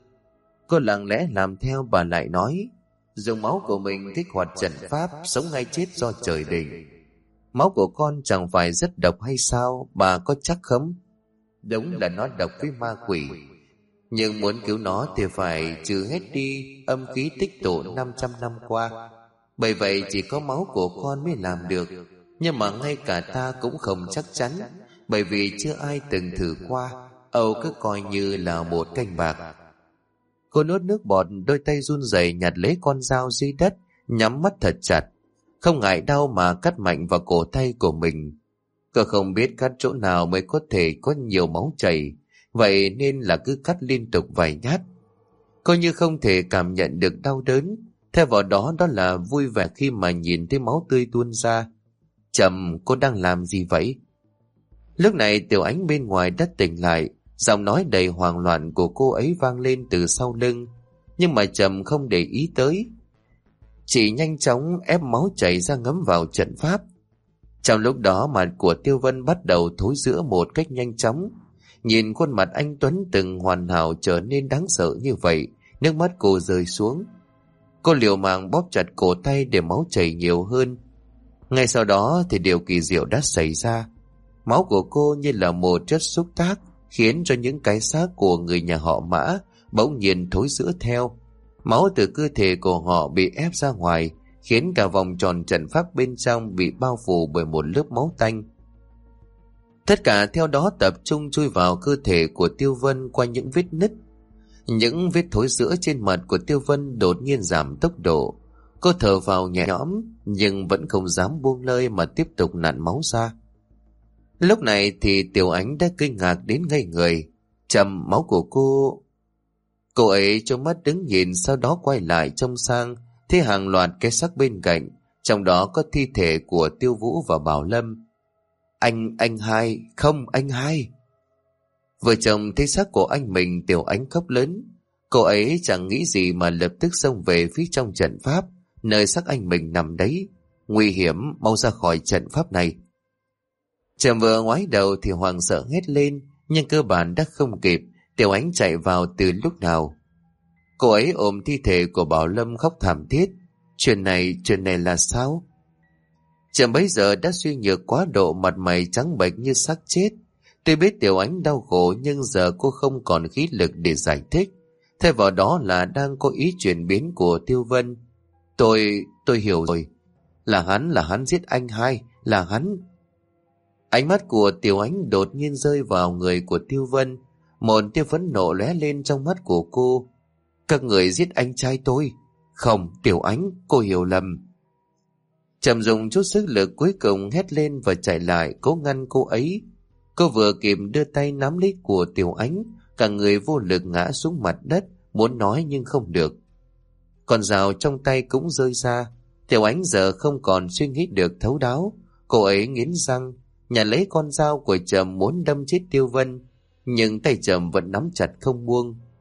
Cô lặng lẽ làm theo. Bà lại nói: dùng máu của mình kích hoạt trận pháp, sống hay chết do trời định. Máu của con chẳng phải rất độc hay sao? Bà có chắc không? Đúng là nó độc với ma quỷ, nhưng muốn cứu nó thì phải trừ hết đi âm khí tích tụ năm trăm năm qua. Bởi vậy chỉ có máu của con mới làm được. Nhưng mà ngay cả ta cũng không chắc chắn, bởi vì chưa ai từng thử qua. Âu cứ coi như là một canh bạc. Cô nuốt nước bọt, đôi tay run rẩy nhặt lấy con dao dưới đất, nhắm mắt thật chặt, không ngại đau mà cắt mạnh vào cổ tay của mình. Cô không biết cắt chỗ nào mới có thể có nhiều máu chảy, vậy nên là cứ cắt liên tục vài nhát. Cô như không thể cảm nhận được đau đớn, theo vào đó đó là vui vẻ khi mà nhìn thấy máu tươi tuôn ra. Trầm, cô đang làm gì vậy? Lúc này Tiểu Ánh bên ngoài đã tỉnh lại, giọng nói đầy hoảng loạn của cô ấy vang lên từ sau lưng, nhưng mà Trầm không để ý tới. Chị nhanh chóng ép máu chảy ra ngấm vào trận pháp. Trong lúc đó mặt của Tiêu Vân bắt đầu thối rữa một cách nhanh chóng. Nhìn khuôn mặt anh Tuấn từng hoàn hảo trở nên đáng sợ như vậy, nước mắt cô rơi xuống. Cô liều mạng bóp chặt cổ tay để máu chảy nhiều hơn. Ngay sau đó thì điều kỳ diệu đã xảy ra. Máu của cô như là một chất xúc tác, khiến cho những cái xác của người nhà họ Mã bỗng nhiên thối rữa theo. Máu từ cơ thể của họ bị ép ra ngoài, khiến cả vòng tròn trận pháp bên trong bị bao phủ bởi một lớp máu tanh. Tất cả theo đó tập trung chui vào cơ thể của Tiêu Vân qua những vết nứt. Những vết thối rữa trên mặt của Tiêu Vân đột nhiên giảm tốc độ. Cô thở vào nhẹ nhõm, nhưng vẫn không dám buông lơi mà tiếp tục nặn máu ra. Lúc này thì Tiểu Ánh đã kinh ngạc đến ngây người. Trầm, máu của cô... Cô ấy trông mắt đứng nhìn, sau đó quay lại trông sang, thấy hàng loạt cái xác bên cạnh, trong đó có thi thể của Tiêu Vũ và Bảo Lâm. Anh, anh hai, không, anh hai. Vợ chồng thấy xác của anh mình, Tiểu Ánh khóc lớn. Cô ấy chẳng nghĩ gì mà lập tức xông về phía trong trận pháp, nơi xác anh mình nằm đấy. Nguy hiểm, mau ra khỏi trận pháp này. Trầm vừa ngoái đầu thì hoàng sợ hét lên, nhưng cơ bản đã không kịp. Tiểu Ánh chạy vào từ lúc nào. Cô ấy ôm thi thể của Bảo Lâm khóc thảm thiết. Chuyện này, chuyện này là sao? Trầm bấy giờ đã suy nhược quá độ, mặt mày trắng bệch như xác chết. Tuy biết Tiểu Ánh đau khổ, nhưng giờ cô không còn khí lực để giải thích. Thay vào đó là đang có ý chuyển biến của Tiêu Vân. Tôi, tôi hiểu rồi. Là hắn, là hắn giết anh hai, là hắn. Ánh mắt của Tiểu Ánh đột nhiên rơi vào người của Tiêu Vân. Một tia phẫn nộ lóe lên trong mắt của cô. Các người giết anh trai tôi. Không, Tiểu Ánh, cô hiểu lầm. Trầm dùng chút sức lực cuối cùng hét lên và chạy lại cố ngăn cô ấy. Cô vừa kịp đưa tay nắm lấy của Tiểu Ánh, cả người vô lực ngã xuống mặt đất, muốn nói nhưng không được. Con dao trong tay cũng rơi ra. Tiểu Ánh giờ không còn suy nghĩ được thấu đáo. Cô ấy nghiến răng, nhà lấy con dao của Trầm muốn đâm chết Tiêu Vân, nhưng tay Trầm vẫn nắm chặt không buông.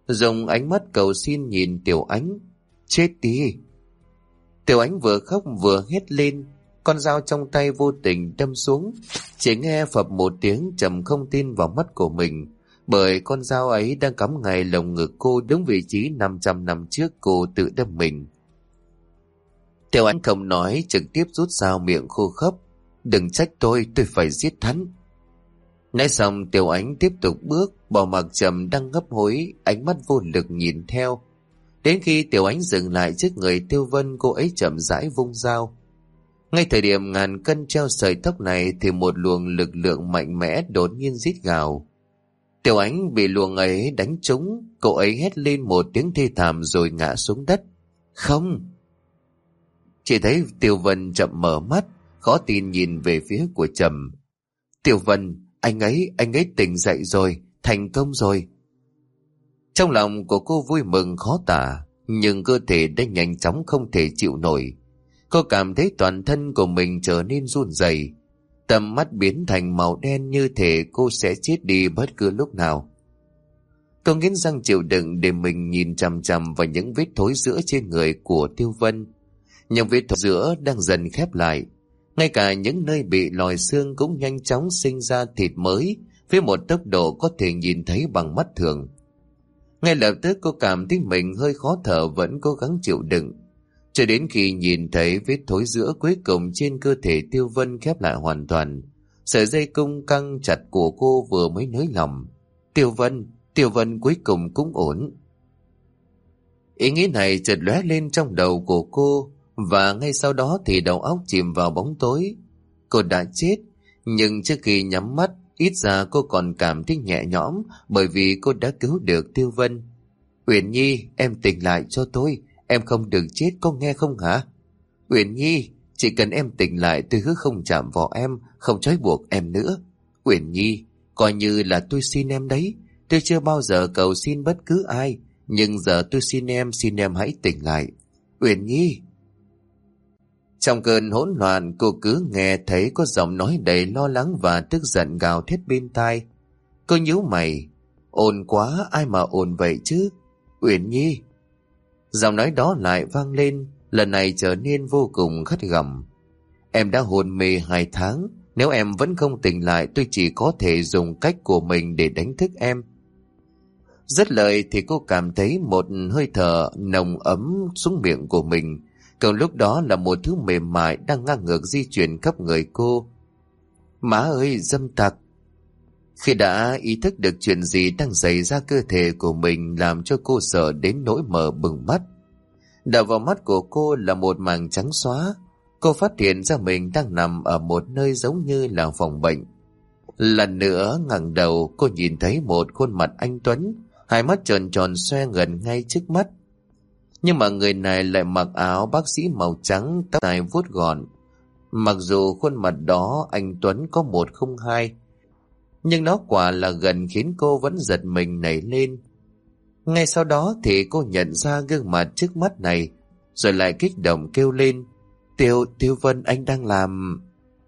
dùng ánh mắt cầu xin nhìn Tiểu Ánh. Chết đi! Tiểu Ánh vừa khóc vừa hét lên, con dao trong tay vô tình đâm xuống. Chỉ nghe phập một tiếng, trầm không tin vào mắt của mình, bởi con dao ấy đang cắm ngay lồng ngực cô, đúng vị trí năm trăm năm trước cô tự đâm mình. Tiểu Ánh không nói, trực tiếp rút dao, miệng khô khốc. Đừng trách tôi, tôi phải giết hắn. Nói xong Tiểu Ánh tiếp tục bước, bỏ mặc Trầm đang hấp hối, ánh mắt vô lực nhìn theo. Đến khi Tiểu Ánh dừng lại trước người Tiêu Vân, cô ấy chậm rãi vung dao. Ngay thời điểm ngàn cân treo sợi tóc này thì một luồng lực lượng mạnh mẽ đột nhiên rít gào. Tiểu Ánh bị luồng ấy đánh trúng, cô ấy hét lên một tiếng thê thảm rồi ngã xuống đất. Không! Chỉ thấy Tiêu Vân chậm mở mắt, khó tin nhìn về phía của Trầm. Tiêu Vân, anh ấy, anh ấy tỉnh dậy rồi, thành công rồi. Trong lòng của cô vui mừng khó tả, nhưng cơ thể đã nhanh chóng không thể chịu nổi. Cô cảm thấy toàn thân của mình trở nên run rẩy, tầm mắt biến thành màu đen, như thể cô sẽ chết đi bất cứ lúc nào. Cô nghiến răng chịu đựng để mình nhìn chằm chằm vào những vết thối rữa trên người của Tiêu Vân. Những vết thối rữa đang dần khép lại, ngay cả những nơi bị lòi xương cũng nhanh chóng sinh ra thịt mới với một tốc độ có thể nhìn thấy bằng mắt thường. Ngay lập tức cô cảm thấy mình hơi khó thở, vẫn cố gắng chịu đựng, cho đến khi nhìn thấy vết thối rữa cuối cùng trên cơ thể Tiêu Vân khép lại hoàn toàn. Sợi dây cung căng chặt của cô vừa mới nới lỏng. Tiêu Vân, Tiêu Vân cuối cùng cũng ổn. Ý nghĩ này chợt lóe lên trong đầu của cô, và ngay sau đó thì đầu óc chìm vào bóng tối. Cô đã chết, nhưng trước khi nhắm mắt, ít ra cô còn cảm thấy nhẹ nhõm, bởi vì cô đã cứu được Tiêu Vân. Uyển Nhi, em tỉnh lại cho tôi, em không được chết, có nghe không hả? Uyển Nhi, chỉ cần em tỉnh lại, tôi hứa không chạm vào em, không trói buộc em nữa. Uyển Nhi, coi như là tôi xin em đấy, tôi chưa bao giờ cầu xin bất cứ ai, nhưng giờ tôi xin em, xin em hãy tỉnh lại. Uyển Nhi. Trong cơn hỗn loạn, cô cứ nghe thấy có giọng nói đầy lo lắng và tức giận gào thét bên tai. Cô nhíu mày, ồn quá, ai mà ồn vậy chứ? Uyển Nhi. Giọng nói đó lại vang lên, lần này trở nên vô cùng gắt gỏng. Em đã hôn mê hai tháng, nếu em vẫn không tỉnh lại, tôi chỉ có thể dùng cách của mình để đánh thức em. Dứt lời thì cô cảm thấy một hơi thở nồng ấm xuống miệng của mình. Còn lúc đó là một thứ mềm mại đang ngang ngược di chuyển khắp người cô. Má ơi, dâm tặc! Khi đã ý thức được chuyện gì đang xảy ra cơ thể của mình, làm cho cô sợ đến nỗi mở bừng mắt. Đập vào mắt của cô là một màng trắng xóa. Cô phát hiện ra mình đang nằm ở một nơi giống như là phòng bệnh. Lần nữa ngẩng đầu, cô nhìn thấy một khuôn mặt anh tuấn, hai mắt tròn tròn xoe gần ngay trước mắt. Nhưng mà người này lại mặc áo bác sĩ màu trắng, tóc dài vuốt gọn. Mặc dù khuôn mặt đó anh tuấn có một không hai, nhưng nó quả là gần khiến cô vẫn giật mình nảy lên. Ngay sau đó thì cô nhận ra gương mặt trước mắt này, rồi lại kích động kêu lên. Tiêu, Tiêu Vân, anh đang làm...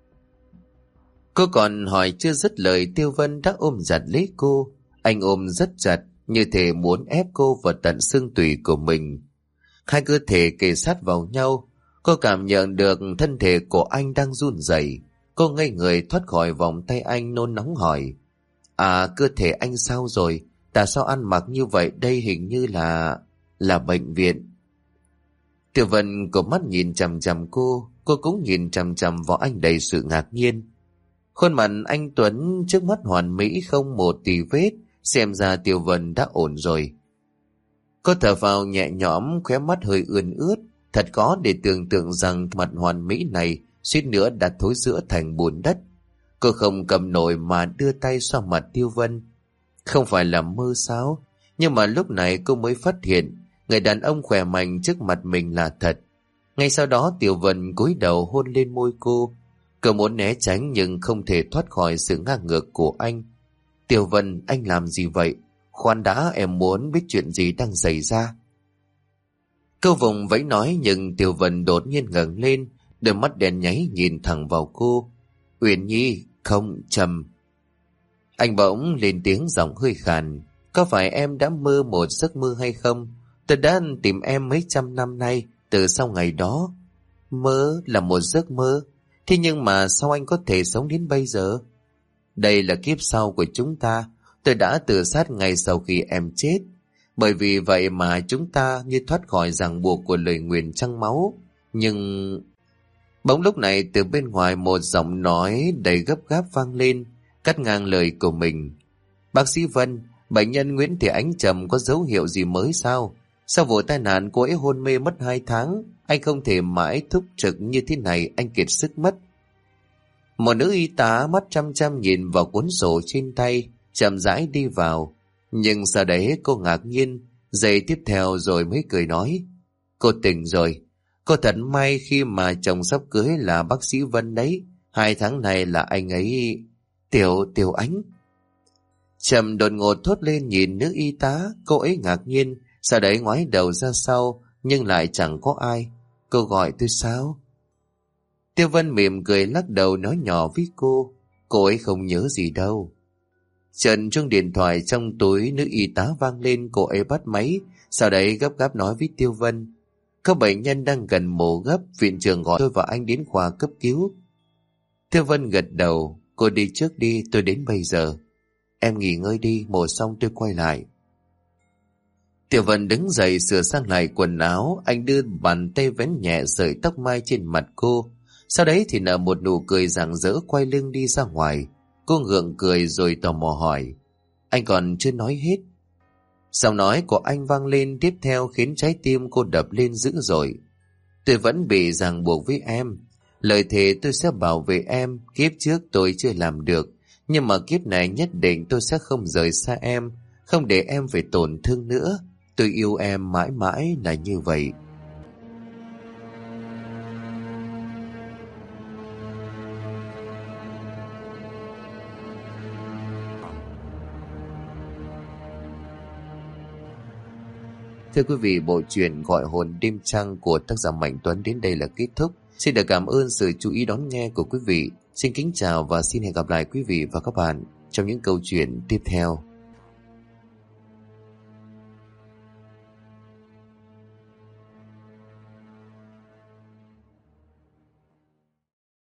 Cô còn hỏi chưa dứt lời, Tiêu Vân đã ôm chặt lấy cô. Anh ôm rất chặt, như thể muốn ép cô vào tận xương tủy của mình. Hai cơ thể kề sát vào nhau, cô cảm nhận được thân thể của anh đang run rẩy. Cô ngây người thoát khỏi vòng tay anh, nôn nóng hỏi. À, cơ thể anh sao rồi? Tại sao ăn mặc như vậy? Đây hình như là... là bệnh viện. Tiểu Vân có mắt nhìn chằm chằm cô, cô cũng nhìn chằm chằm vào anh đầy sự ngạc nhiên. Khuôn mặt anh Tuấn trước mắt hoàn mỹ, không một tì vết, xem ra Tiểu Vân đã ổn rồi. Cô thở vào nhẹ nhõm, khóe mắt hơi ươn ướt. Thật khó để tưởng tượng rằng mặt hoàn mỹ này suýt nữa đã thối rữa thành bùn đất. Cô không cầm nổi mà đưa tay xoa mặt Tiêu Vân. Không phải là mơ sao? Nhưng mà lúc này cô mới phát hiện người đàn ông khỏe mạnh trước mặt mình là thật. Ngay sau đó Tiểu Vân cúi đầu hôn lên môi cô. Cô muốn né tránh nhưng không thể thoát khỏi sự ngang ngược của anh. Tiểu Vân, anh làm gì vậy? Khoan đã, em muốn biết chuyện gì đang xảy ra. Câu vùng vẫy nói, nhưng Tiểu Vân đột nhiên ngẩng lên, đôi mắt đen nháy nhìn thẳng vào cô. Uyển Nhi, không, Trầm. Anh bỗng lên tiếng giọng hơi khàn. Có phải em đã mơ một giấc mơ hay không? Tôi đã tìm em mấy trăm năm nay, từ sau ngày đó. Mơ là một giấc mơ. Thế nhưng mà sao anh có thể sống đến bây giờ? Đây là kiếp sau của chúng ta. Tôi đã tự sát ngay sau khi em chết. Bởi vì vậy mà chúng ta như thoát khỏi ràng buộc của lời nguyền trăng máu. Nhưng... Bỗng lúc này từ bên ngoài một giọng nói đầy gấp gáp vang lên, cắt ngang lời của mình. Bác sĩ Vân, bệnh nhân Nguyễn Thị Ánh Trầm có dấu hiệu gì mới sao? Sau vụ tai nạn cô ấy hôn mê mất hai tháng, anh không thể mãi thúc trực như thế này, anh kiệt sức mất. Một nữ y tá mắt chăm chăm nhìn vào cuốn sổ trên tay, chậm rãi đi vào. Nhưng sau đấy cô ngạc nhiên, giây tiếp theo rồi mới cười nói. Cô tỉnh rồi. Cô thật may khi mà chồng sắp cưới là bác sĩ Vân đấy. Hai tháng này là anh ấy... Tiểu, Tiểu Ánh. Trầm đột ngột thốt lên nhìn nữ y tá, cô ấy ngạc nhiên, sau đấy ngoái đầu ra sau, nhưng lại chẳng có ai. Cô gọi tôi sao? Tiêu Vân mỉm cười lắc đầu nói nhỏ với cô, cô ấy không nhớ gì đâu. Trần chuông điện thoại trong túi nữ y tá vang lên, cô ấy bắt máy, sau đấy gấp gáp nói với Tiêu Vân. Có bệnh nhân đang gần mổ gấp, viện trưởng gọi tôi và anh đến khoa cấp cứu. Tiêu Vân gật đầu, cô đi trước đi, tôi đến bây giờ. Em nghỉ ngơi đi, mổ xong tôi quay lại. Tiểu Vân đứng dậy sửa sang lại quần áo, anh đưa bàn tay vén nhẹ sợi tóc mai trên mặt cô. Sau đấy thì nở một nụ cười rạng rỡ quay lưng đi ra ngoài. Cô ngượng cười rồi tò mò hỏi. Anh còn chưa nói hết. Giọng nói của anh vang lên tiếp theo khiến trái tim cô đập lên dữ dội. Tôi vẫn bị ràng buộc với em. Lời thề tôi sẽ bảo vệ em, kiếp trước tôi chưa làm được. Nhưng mà kiếp này nhất định tôi sẽ không rời xa em, không để em phải tổn thương nữa. Tôi yêu em mãi mãi là như vậy. Thưa quý vị, bộ truyện Gọi hồn đêm trăng của tác giả Mạnh Tuấn đến đây là kết thúc. Xin được cảm ơn sự chú ý đón nghe của quý vị. Xin kính chào và xin hẹn gặp lại quý vị và các bạn trong những câu chuyện tiếp theo.